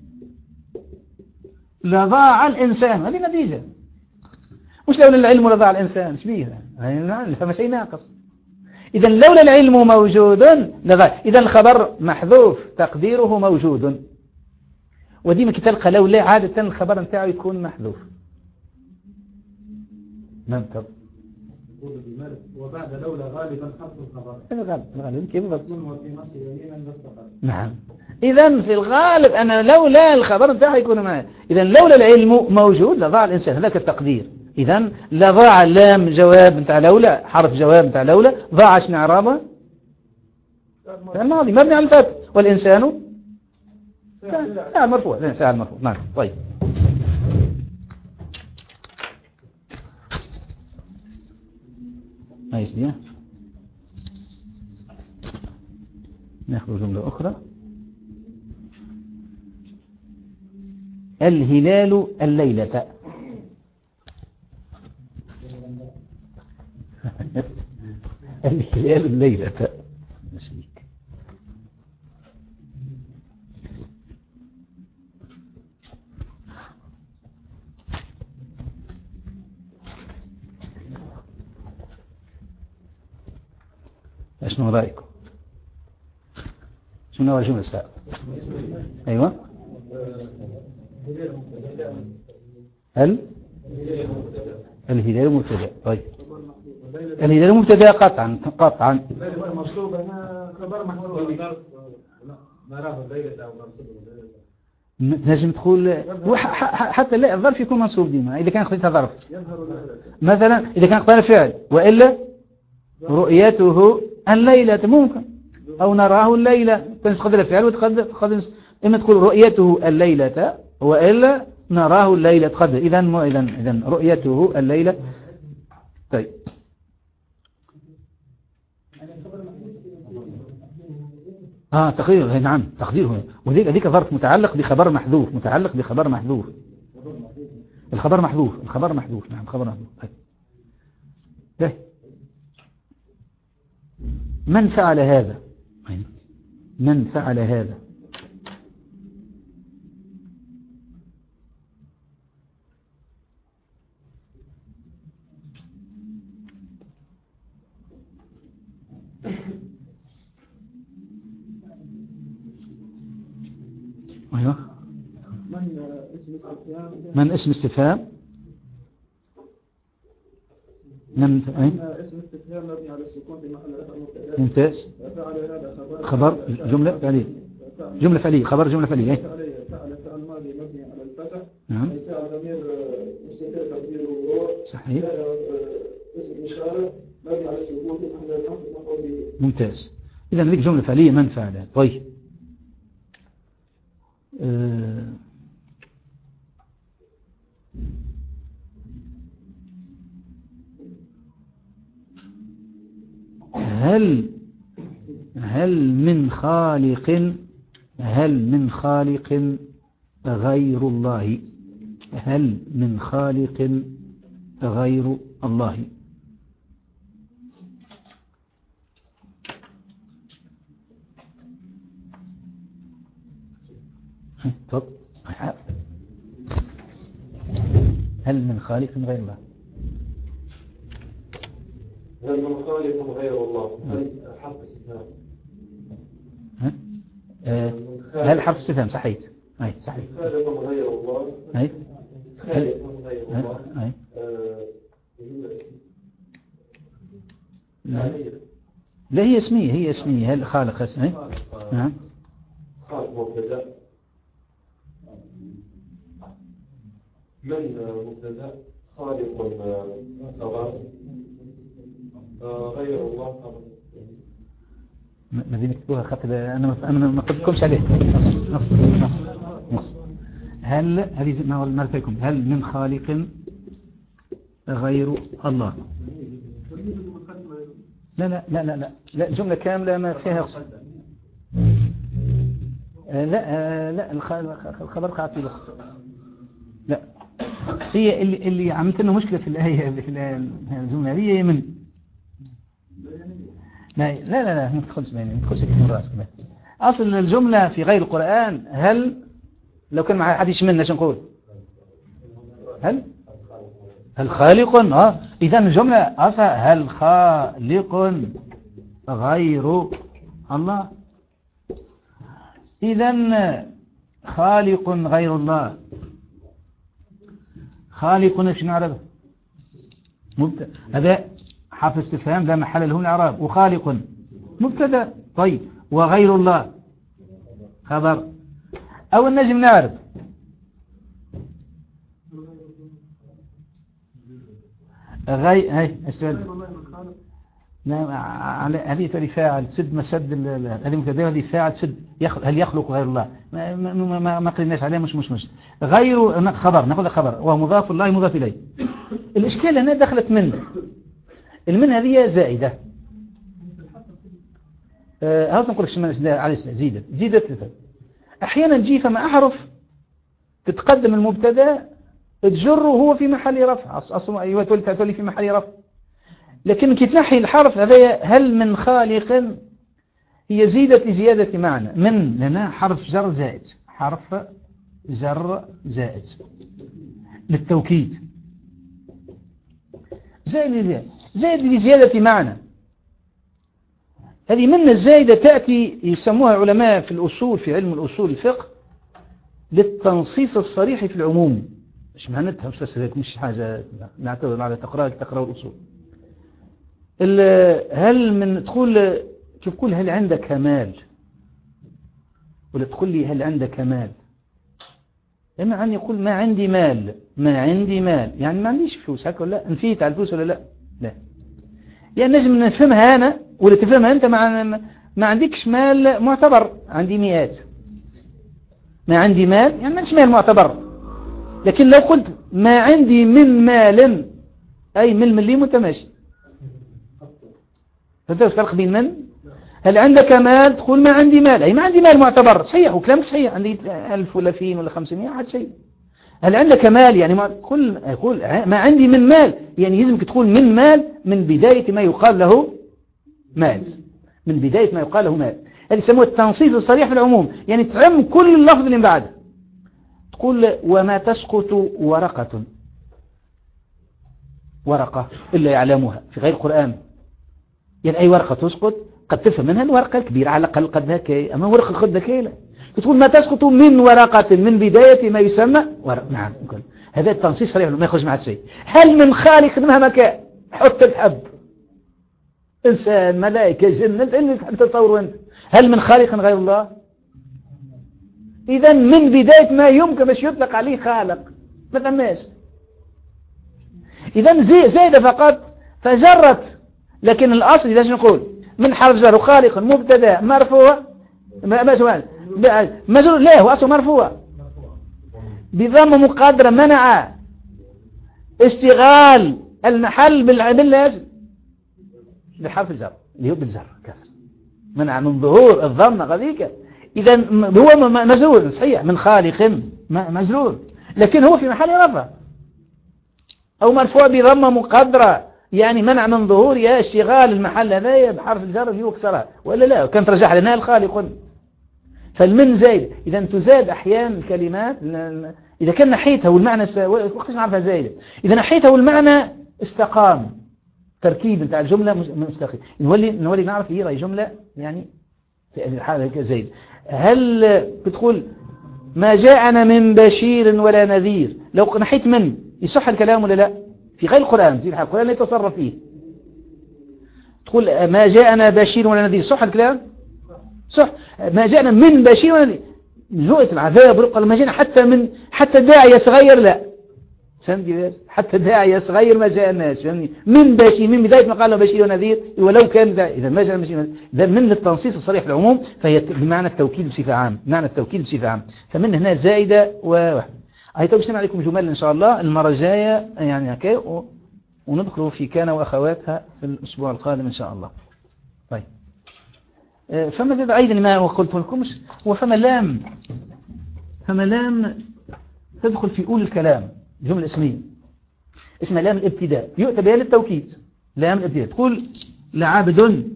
لضاع الإنسان. هذه نتيجة. مش لولا العلم لضاع الإنسان. ايش بيه؟ فما شيء ناقص. إذا لولا العلم موجود لضاع. إذا الخبر محذوف تقديره موجود. وديما كي تلقى لولا عادة الخبر نتاعه يكون محذوف. نعم. وبعد لولا غالبا حرف الخبر. غالبا كيف بالضبط؟ نعم. إذا في الغالب أنا لولا الخبر نتاعه يكون معه. إذا لولا العلم موجود لضاع الإنسان. هذاك التقدير. إذا لضاع لام جواب نتاع لولا، حرف جواب نتاع لولا. ضاع شنو إعرابه؟ الماضي مبني على الفتح. والإنسان فاعل مرفوع. فاعل مرفوع. نعم. طيب هاي ناخذ جملة أخرى. الهلال الليلة. الهلال الليلة. نسبيك. شنو رأيكم؟ شنو هو الجملة السابقة؟ أيوة. الهلال مبتدا. طيب الهلال مبتدا قطعا. نجم تقول حتى لا الظرف يكون منصوب ديما إذا كان خذيتها ظرف. مثلا إذا كان قطعنا فعل وإلا رؤيته الليلة ممكن، أو نراه الليلة تقدر الفعل وتقدر إما تقول رؤيته الليلة وإلا نراه الليلة تقدر. إذن رؤيته الليلة. طيب تقدير. نعم تقديره. وذيك ظرف متعلق بخبر محذوف. الخبر محذوف. نعم خبر محذوف. طيب من فعل هذا؟ من فعل هذا. أيوه. من اسم استفهام. من اسم استفهام مبني على السكون في محل رفع مبتدا. ممتاز. خبر جملة فعلية. جملة فعلية. خبر جملة فعلية. فعل ماضي مبني على الفتح. نعم. فعل ضمير مستتر تقديره هو. صحيح. اسم إشارة مبني على السكون في محل النصب مفعول به. ممتاز. إذا هذيك جملة فعلية من فعلها. طيب. هل من خالق غير الله؟ هل من خالق غير الله؟ طب هل من خالق غير الله؟ هل من خالق غير الله؟ هل حرف استفهام؟ هل حرف استفهام صحيح. أي صحيح. خالق غير الله. أي خالق غير الله. أي لا هي اسمية هل خالق اسمه. نعم. خالق مبتدا. من مبتدا خالق خبر غير الله خبر. ما دي نكتبوها خاطر أنا ما قلتلكمش عليه. نص. هل هذه ما فيكم هل من خالق غير الله؟ لا جملة كاملة ما فيها قصد. لا الخبر قاعد في الوقت. لا هي اللي عملت لنا مشكلة في الآية الجملة هذه من لا ما تدخلش من رأسك. أصل الجملة في غير القرآن هل لو كان معها حد يشملنا شو نقول؟ هل خالق إذا الجملة أصلا هل خالق غير الله. إذا خالق غير الله خالق شنو نعرفه مبتدا. هذا حرف استفهام لا محل له من الإعراب. وخالق مبتدا. طيب وغير الله خبر. أو النجم نعرف هاي السؤال. نعم هذه تالي فاعل تسد مسد هذه مبتدا هذه فاعل تسد هل يخلق غير الله ما قلناش عليه مش غير خبر. ناخذ خبر وهو مضاف الله مضاف إليه. الإشكال هنا دخلت من هذه زائدة. هذا نقول لك على زيدت أحيانا تجي فما أحرف تتقدم المبتدا تجر هو في محل رفع أصلا أيوة تولي في محل رفع. لكن كي تنحي الحرف هذا هل من خالق هي زيدت لزيادة معنى. من لنا حرف جر زائد للتوكيد زائد لزيادة معنى. هذه من الزائدة تأتي يسموها علماء في الأصول في علم الأصول الفقه للتنصيص الصريح في العموم. مش معناتها مش حاجة نعتذر على تقرأ الأصول. هل من تقول كيف تقول هل عندك مال ولا تقول لي هل عندك مال. إما عن يقول ما عندي مال يعني ما عنديش فلوس هكا ولا نفيت على الفلوس ولا لا يعني لازم نفهمها أنا ولا تفهمها أنت. ما عندكش مال معتبر. عندي مئات ما عندي مال يعني ما عنديش مال معتبر. لكن لو قلت ما عندي من مال أي من ملي متماشي. فهمت الفرق بين من هل عندك مال تقول ما عندي مال أي ما عندي مال معتبر صحيح وكلامك صحيح عندي 1000 ولا 2000 ولا 500 حد شيء. هل عندك مال يعني ما يقول ما عندي من مال يعني يلزمك تقول من مال من بداية ما يقال له مال. هذه يسموه التنصيص الصريح في العموم، يعني تعم كل اللفظ اللي من بعده. تقول وما تسقط ورقة إلا يعلمها في غير القرآن. يعني أي ورقة تسقط قد تفهم منها الورقة الكبيرة على الأقل قدها كي، أما ورقة قدها كي لا. تقول ما تسقط من ورقة من بداية ما يسمى ورق. نعم، هذا التنصيص صريح ما يخرج مع الشيء. هل من خالق مهما كان حط الحب إنسان ملائكة جن اللي تصوروا أنت، هل من خالق غير الله؟ إذا من بداية ما يمكن باش يطلق عليه خالق ما ثماش. إذا زائدة فقط فجرت، لكن الأصل إذا نقول من حرف جر وخالق مبتدا مرفوع مجرور لا هو أصله مرفوع بضم مقدرة منع اشتغال المحل باللازم بحرف الجر اللي هو بالجر كسر، منع من ظهور الضمة غذيك. إذا هو مجرور صحيح، من خالق مجرور، لكن هو في محل رفع أو مرفوع بضمة مقدرة، يعني منع من ظهور يا اشتغال المحل هذايا بحرف الجر اللي هو كسرها، ولا لا كان ترجح لنا الخالق. فالمن زايد، إذا تزاد أحيانا الكلمات إذا كان نحيتها والمعنى وقتش نعرفها زايدة، إذا نحيتها والمعنى استقام تركيب نتاع الجملة مستقيم، نولي نعرف هي جملة يعني في الحالة زايد. هل بتقول ما جاءنا من بشير ولا نذير، لو نحيت من يصح الكلام ولا لا؟ في غير القرآن، في القرآن لا يتصرف فيه. تقول ما جاءنا بشير ولا نذير صح الكلام؟ صح. ما جاءنا من بشير ولا نذير رؤية العذاب ما جاءنا حتى داعية صغير لا، فهمت؟ حتى داعية صغير ما جاء الناس، فهمني؟ من بشير من بداية ما قال بشير ونذير ولو كان إذا ما جاء بشير إذا من التنصيص الصريح في العموم، فهي بمعنى التوكيد بصفة عام، معنى التوكيد بصفة عام، فمن هنا زائدة وواحد. هاي طيب نسمع عليكم جمل إن شاء الله المرة الجاية يعني هكا، وندخل في كان وأخواتها في الأسبوع القادم إن شاء الله. طيب فما زاد أيضا ما قلت لكم وفما لام تدخل في أول الكلام، جملة اسمية اسمها لام الابتداء، يؤتى بها للتوكيد. لام الابتداء تقول لعبد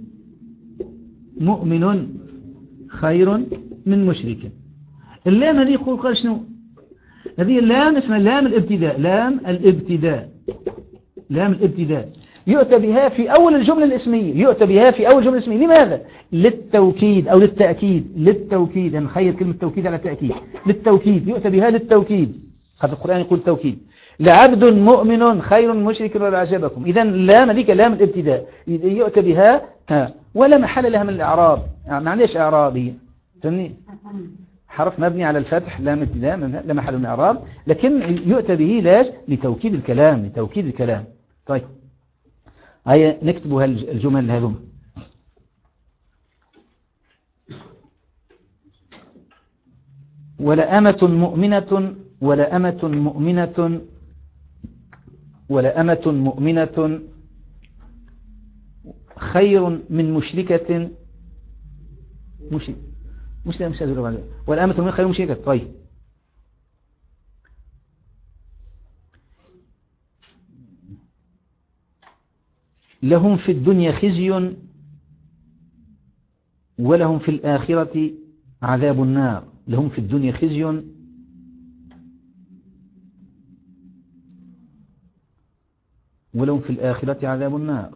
مؤمن خير من مشرك. اللام هذه قال شنو؟ هذه اللام اسمها لام الابتداء، لام الابتداء يؤتى بها في أول الجملة الاسمية، لماذا؟ للتوكيد أو للتأكيد، نخير كلمة توكيد على تأكيد، للتوكيد يؤتى بها للتوكيد، هذا القرآن يقول توكيد. لعبد مؤمن خير مشرك ولا عجبكم. إذا لام هذيك لام الابتداء يؤتى بها ولا محل لها من الإعراب، معليش إعرابية، فهمني؟ حرف مبني على الفتح لام ابتداء لا محل من الإعراب، لكن يؤتى به لاش لتوكيد الكلام. طيب هيا نكتبوا الجمل هذوم. ولا أمة مؤمنة خير من مشركة ولا أمة مؤمنة خير من مشركة. طيب لهم في الدنيا خزي ولهم في الآخرة عذاب النار. لهم في الدنيا خزي ولهم في الآخرة عذاب النار.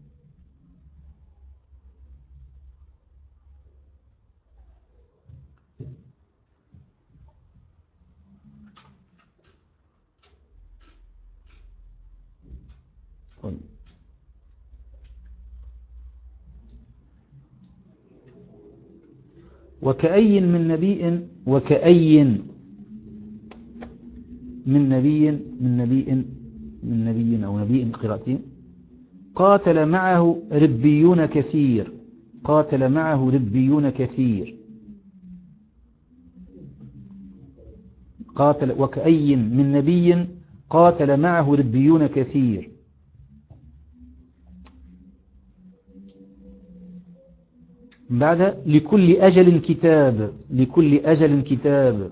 وكأي من نبي أو نبي قراءتين قاتل معه ربيون كثير. وكأي من نبي قاتل معه ربيون كثير. بعد لكل أجل كتاب.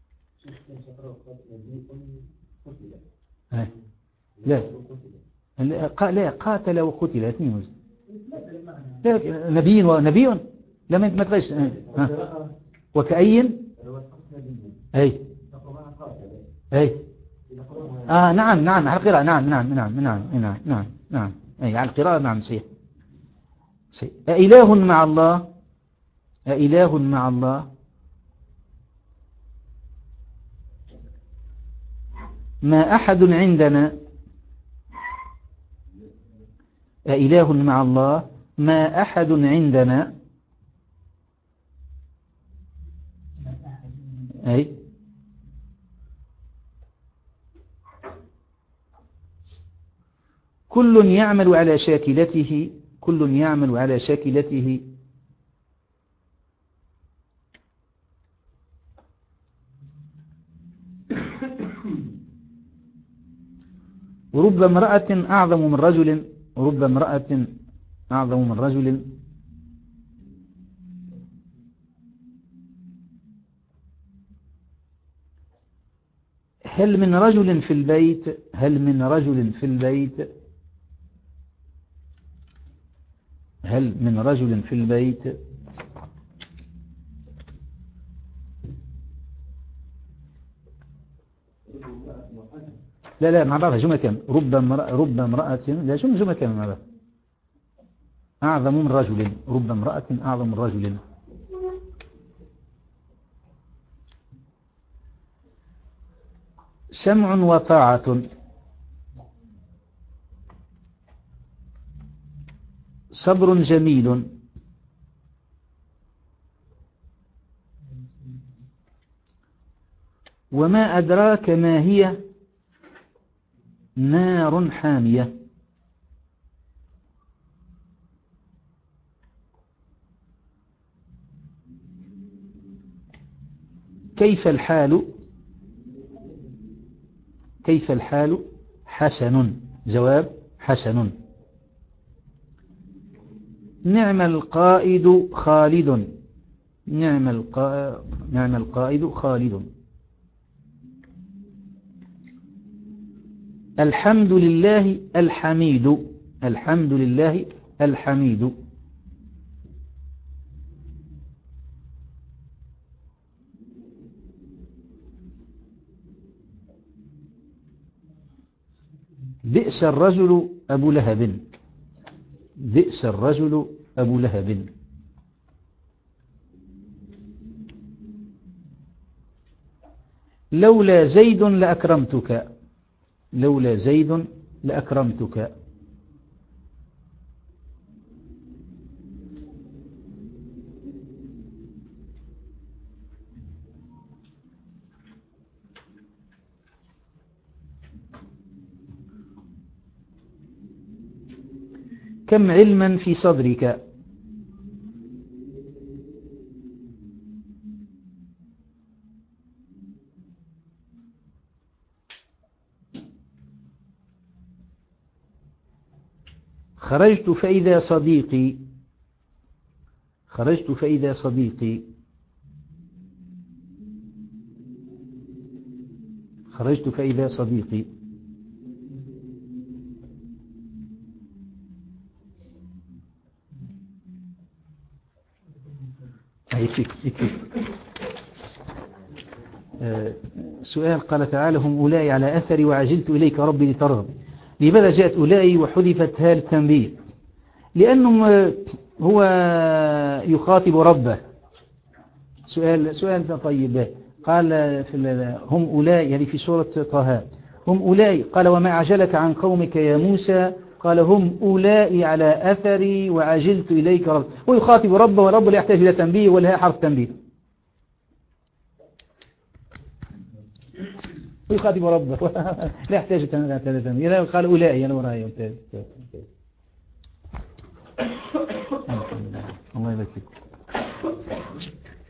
لا لا قاتل وقتل اثنين. لا نبي ونبي لا ما تغيش. وكأي أي نعم على القراءة نعم أي على القراءة نعم صحيح. أإله مع الله ما أحد عندنا. أإله مع الله ما أحد عندنا. أي كل يعمل على شاكلته. ورب امرأة أعظم من رجل. هل من رجل في البيت لا مع بعضها جملة كاملة. رب امرأة لا جملة كاملة مع بعض. أعظم من رجل. رب امرأة أعظم من رجل. سمع وطاعة. صبر جميل. وما أدراك ما هي نار حامية. كيف الحال حسن. جواب حسن. نعم القائد خالد. نعم القائد خالد. الحمد لله الحميد. بئس الرجل أبو لهب. لولا زيد لأكرمتك. كم علما في صدرك. خرجت فإذا صديقي. يكفيك. سؤال قال تعالى هم أولئي على أثري وعجلت إليك ربي لترضى. لماذا جاءت أولئي وحذفت هال التنبيه؟ لأنه هو يخاطب ربه. سؤال طيب. قال هم أولئي يعني في سورة طه هم أولئي. قال وما أعجلك عن قومك يا موسى. قال هم أولئي على أثري وعجلت إليك رب. ويخاطب ربه ورب لا يحتاج إلى تنبيه ولا هي حرف تنبيه. ويخاطب ربه لا يحتاج إلى تنبيه. إذا قال أولئي أنا وراي. الله يبارك فيك.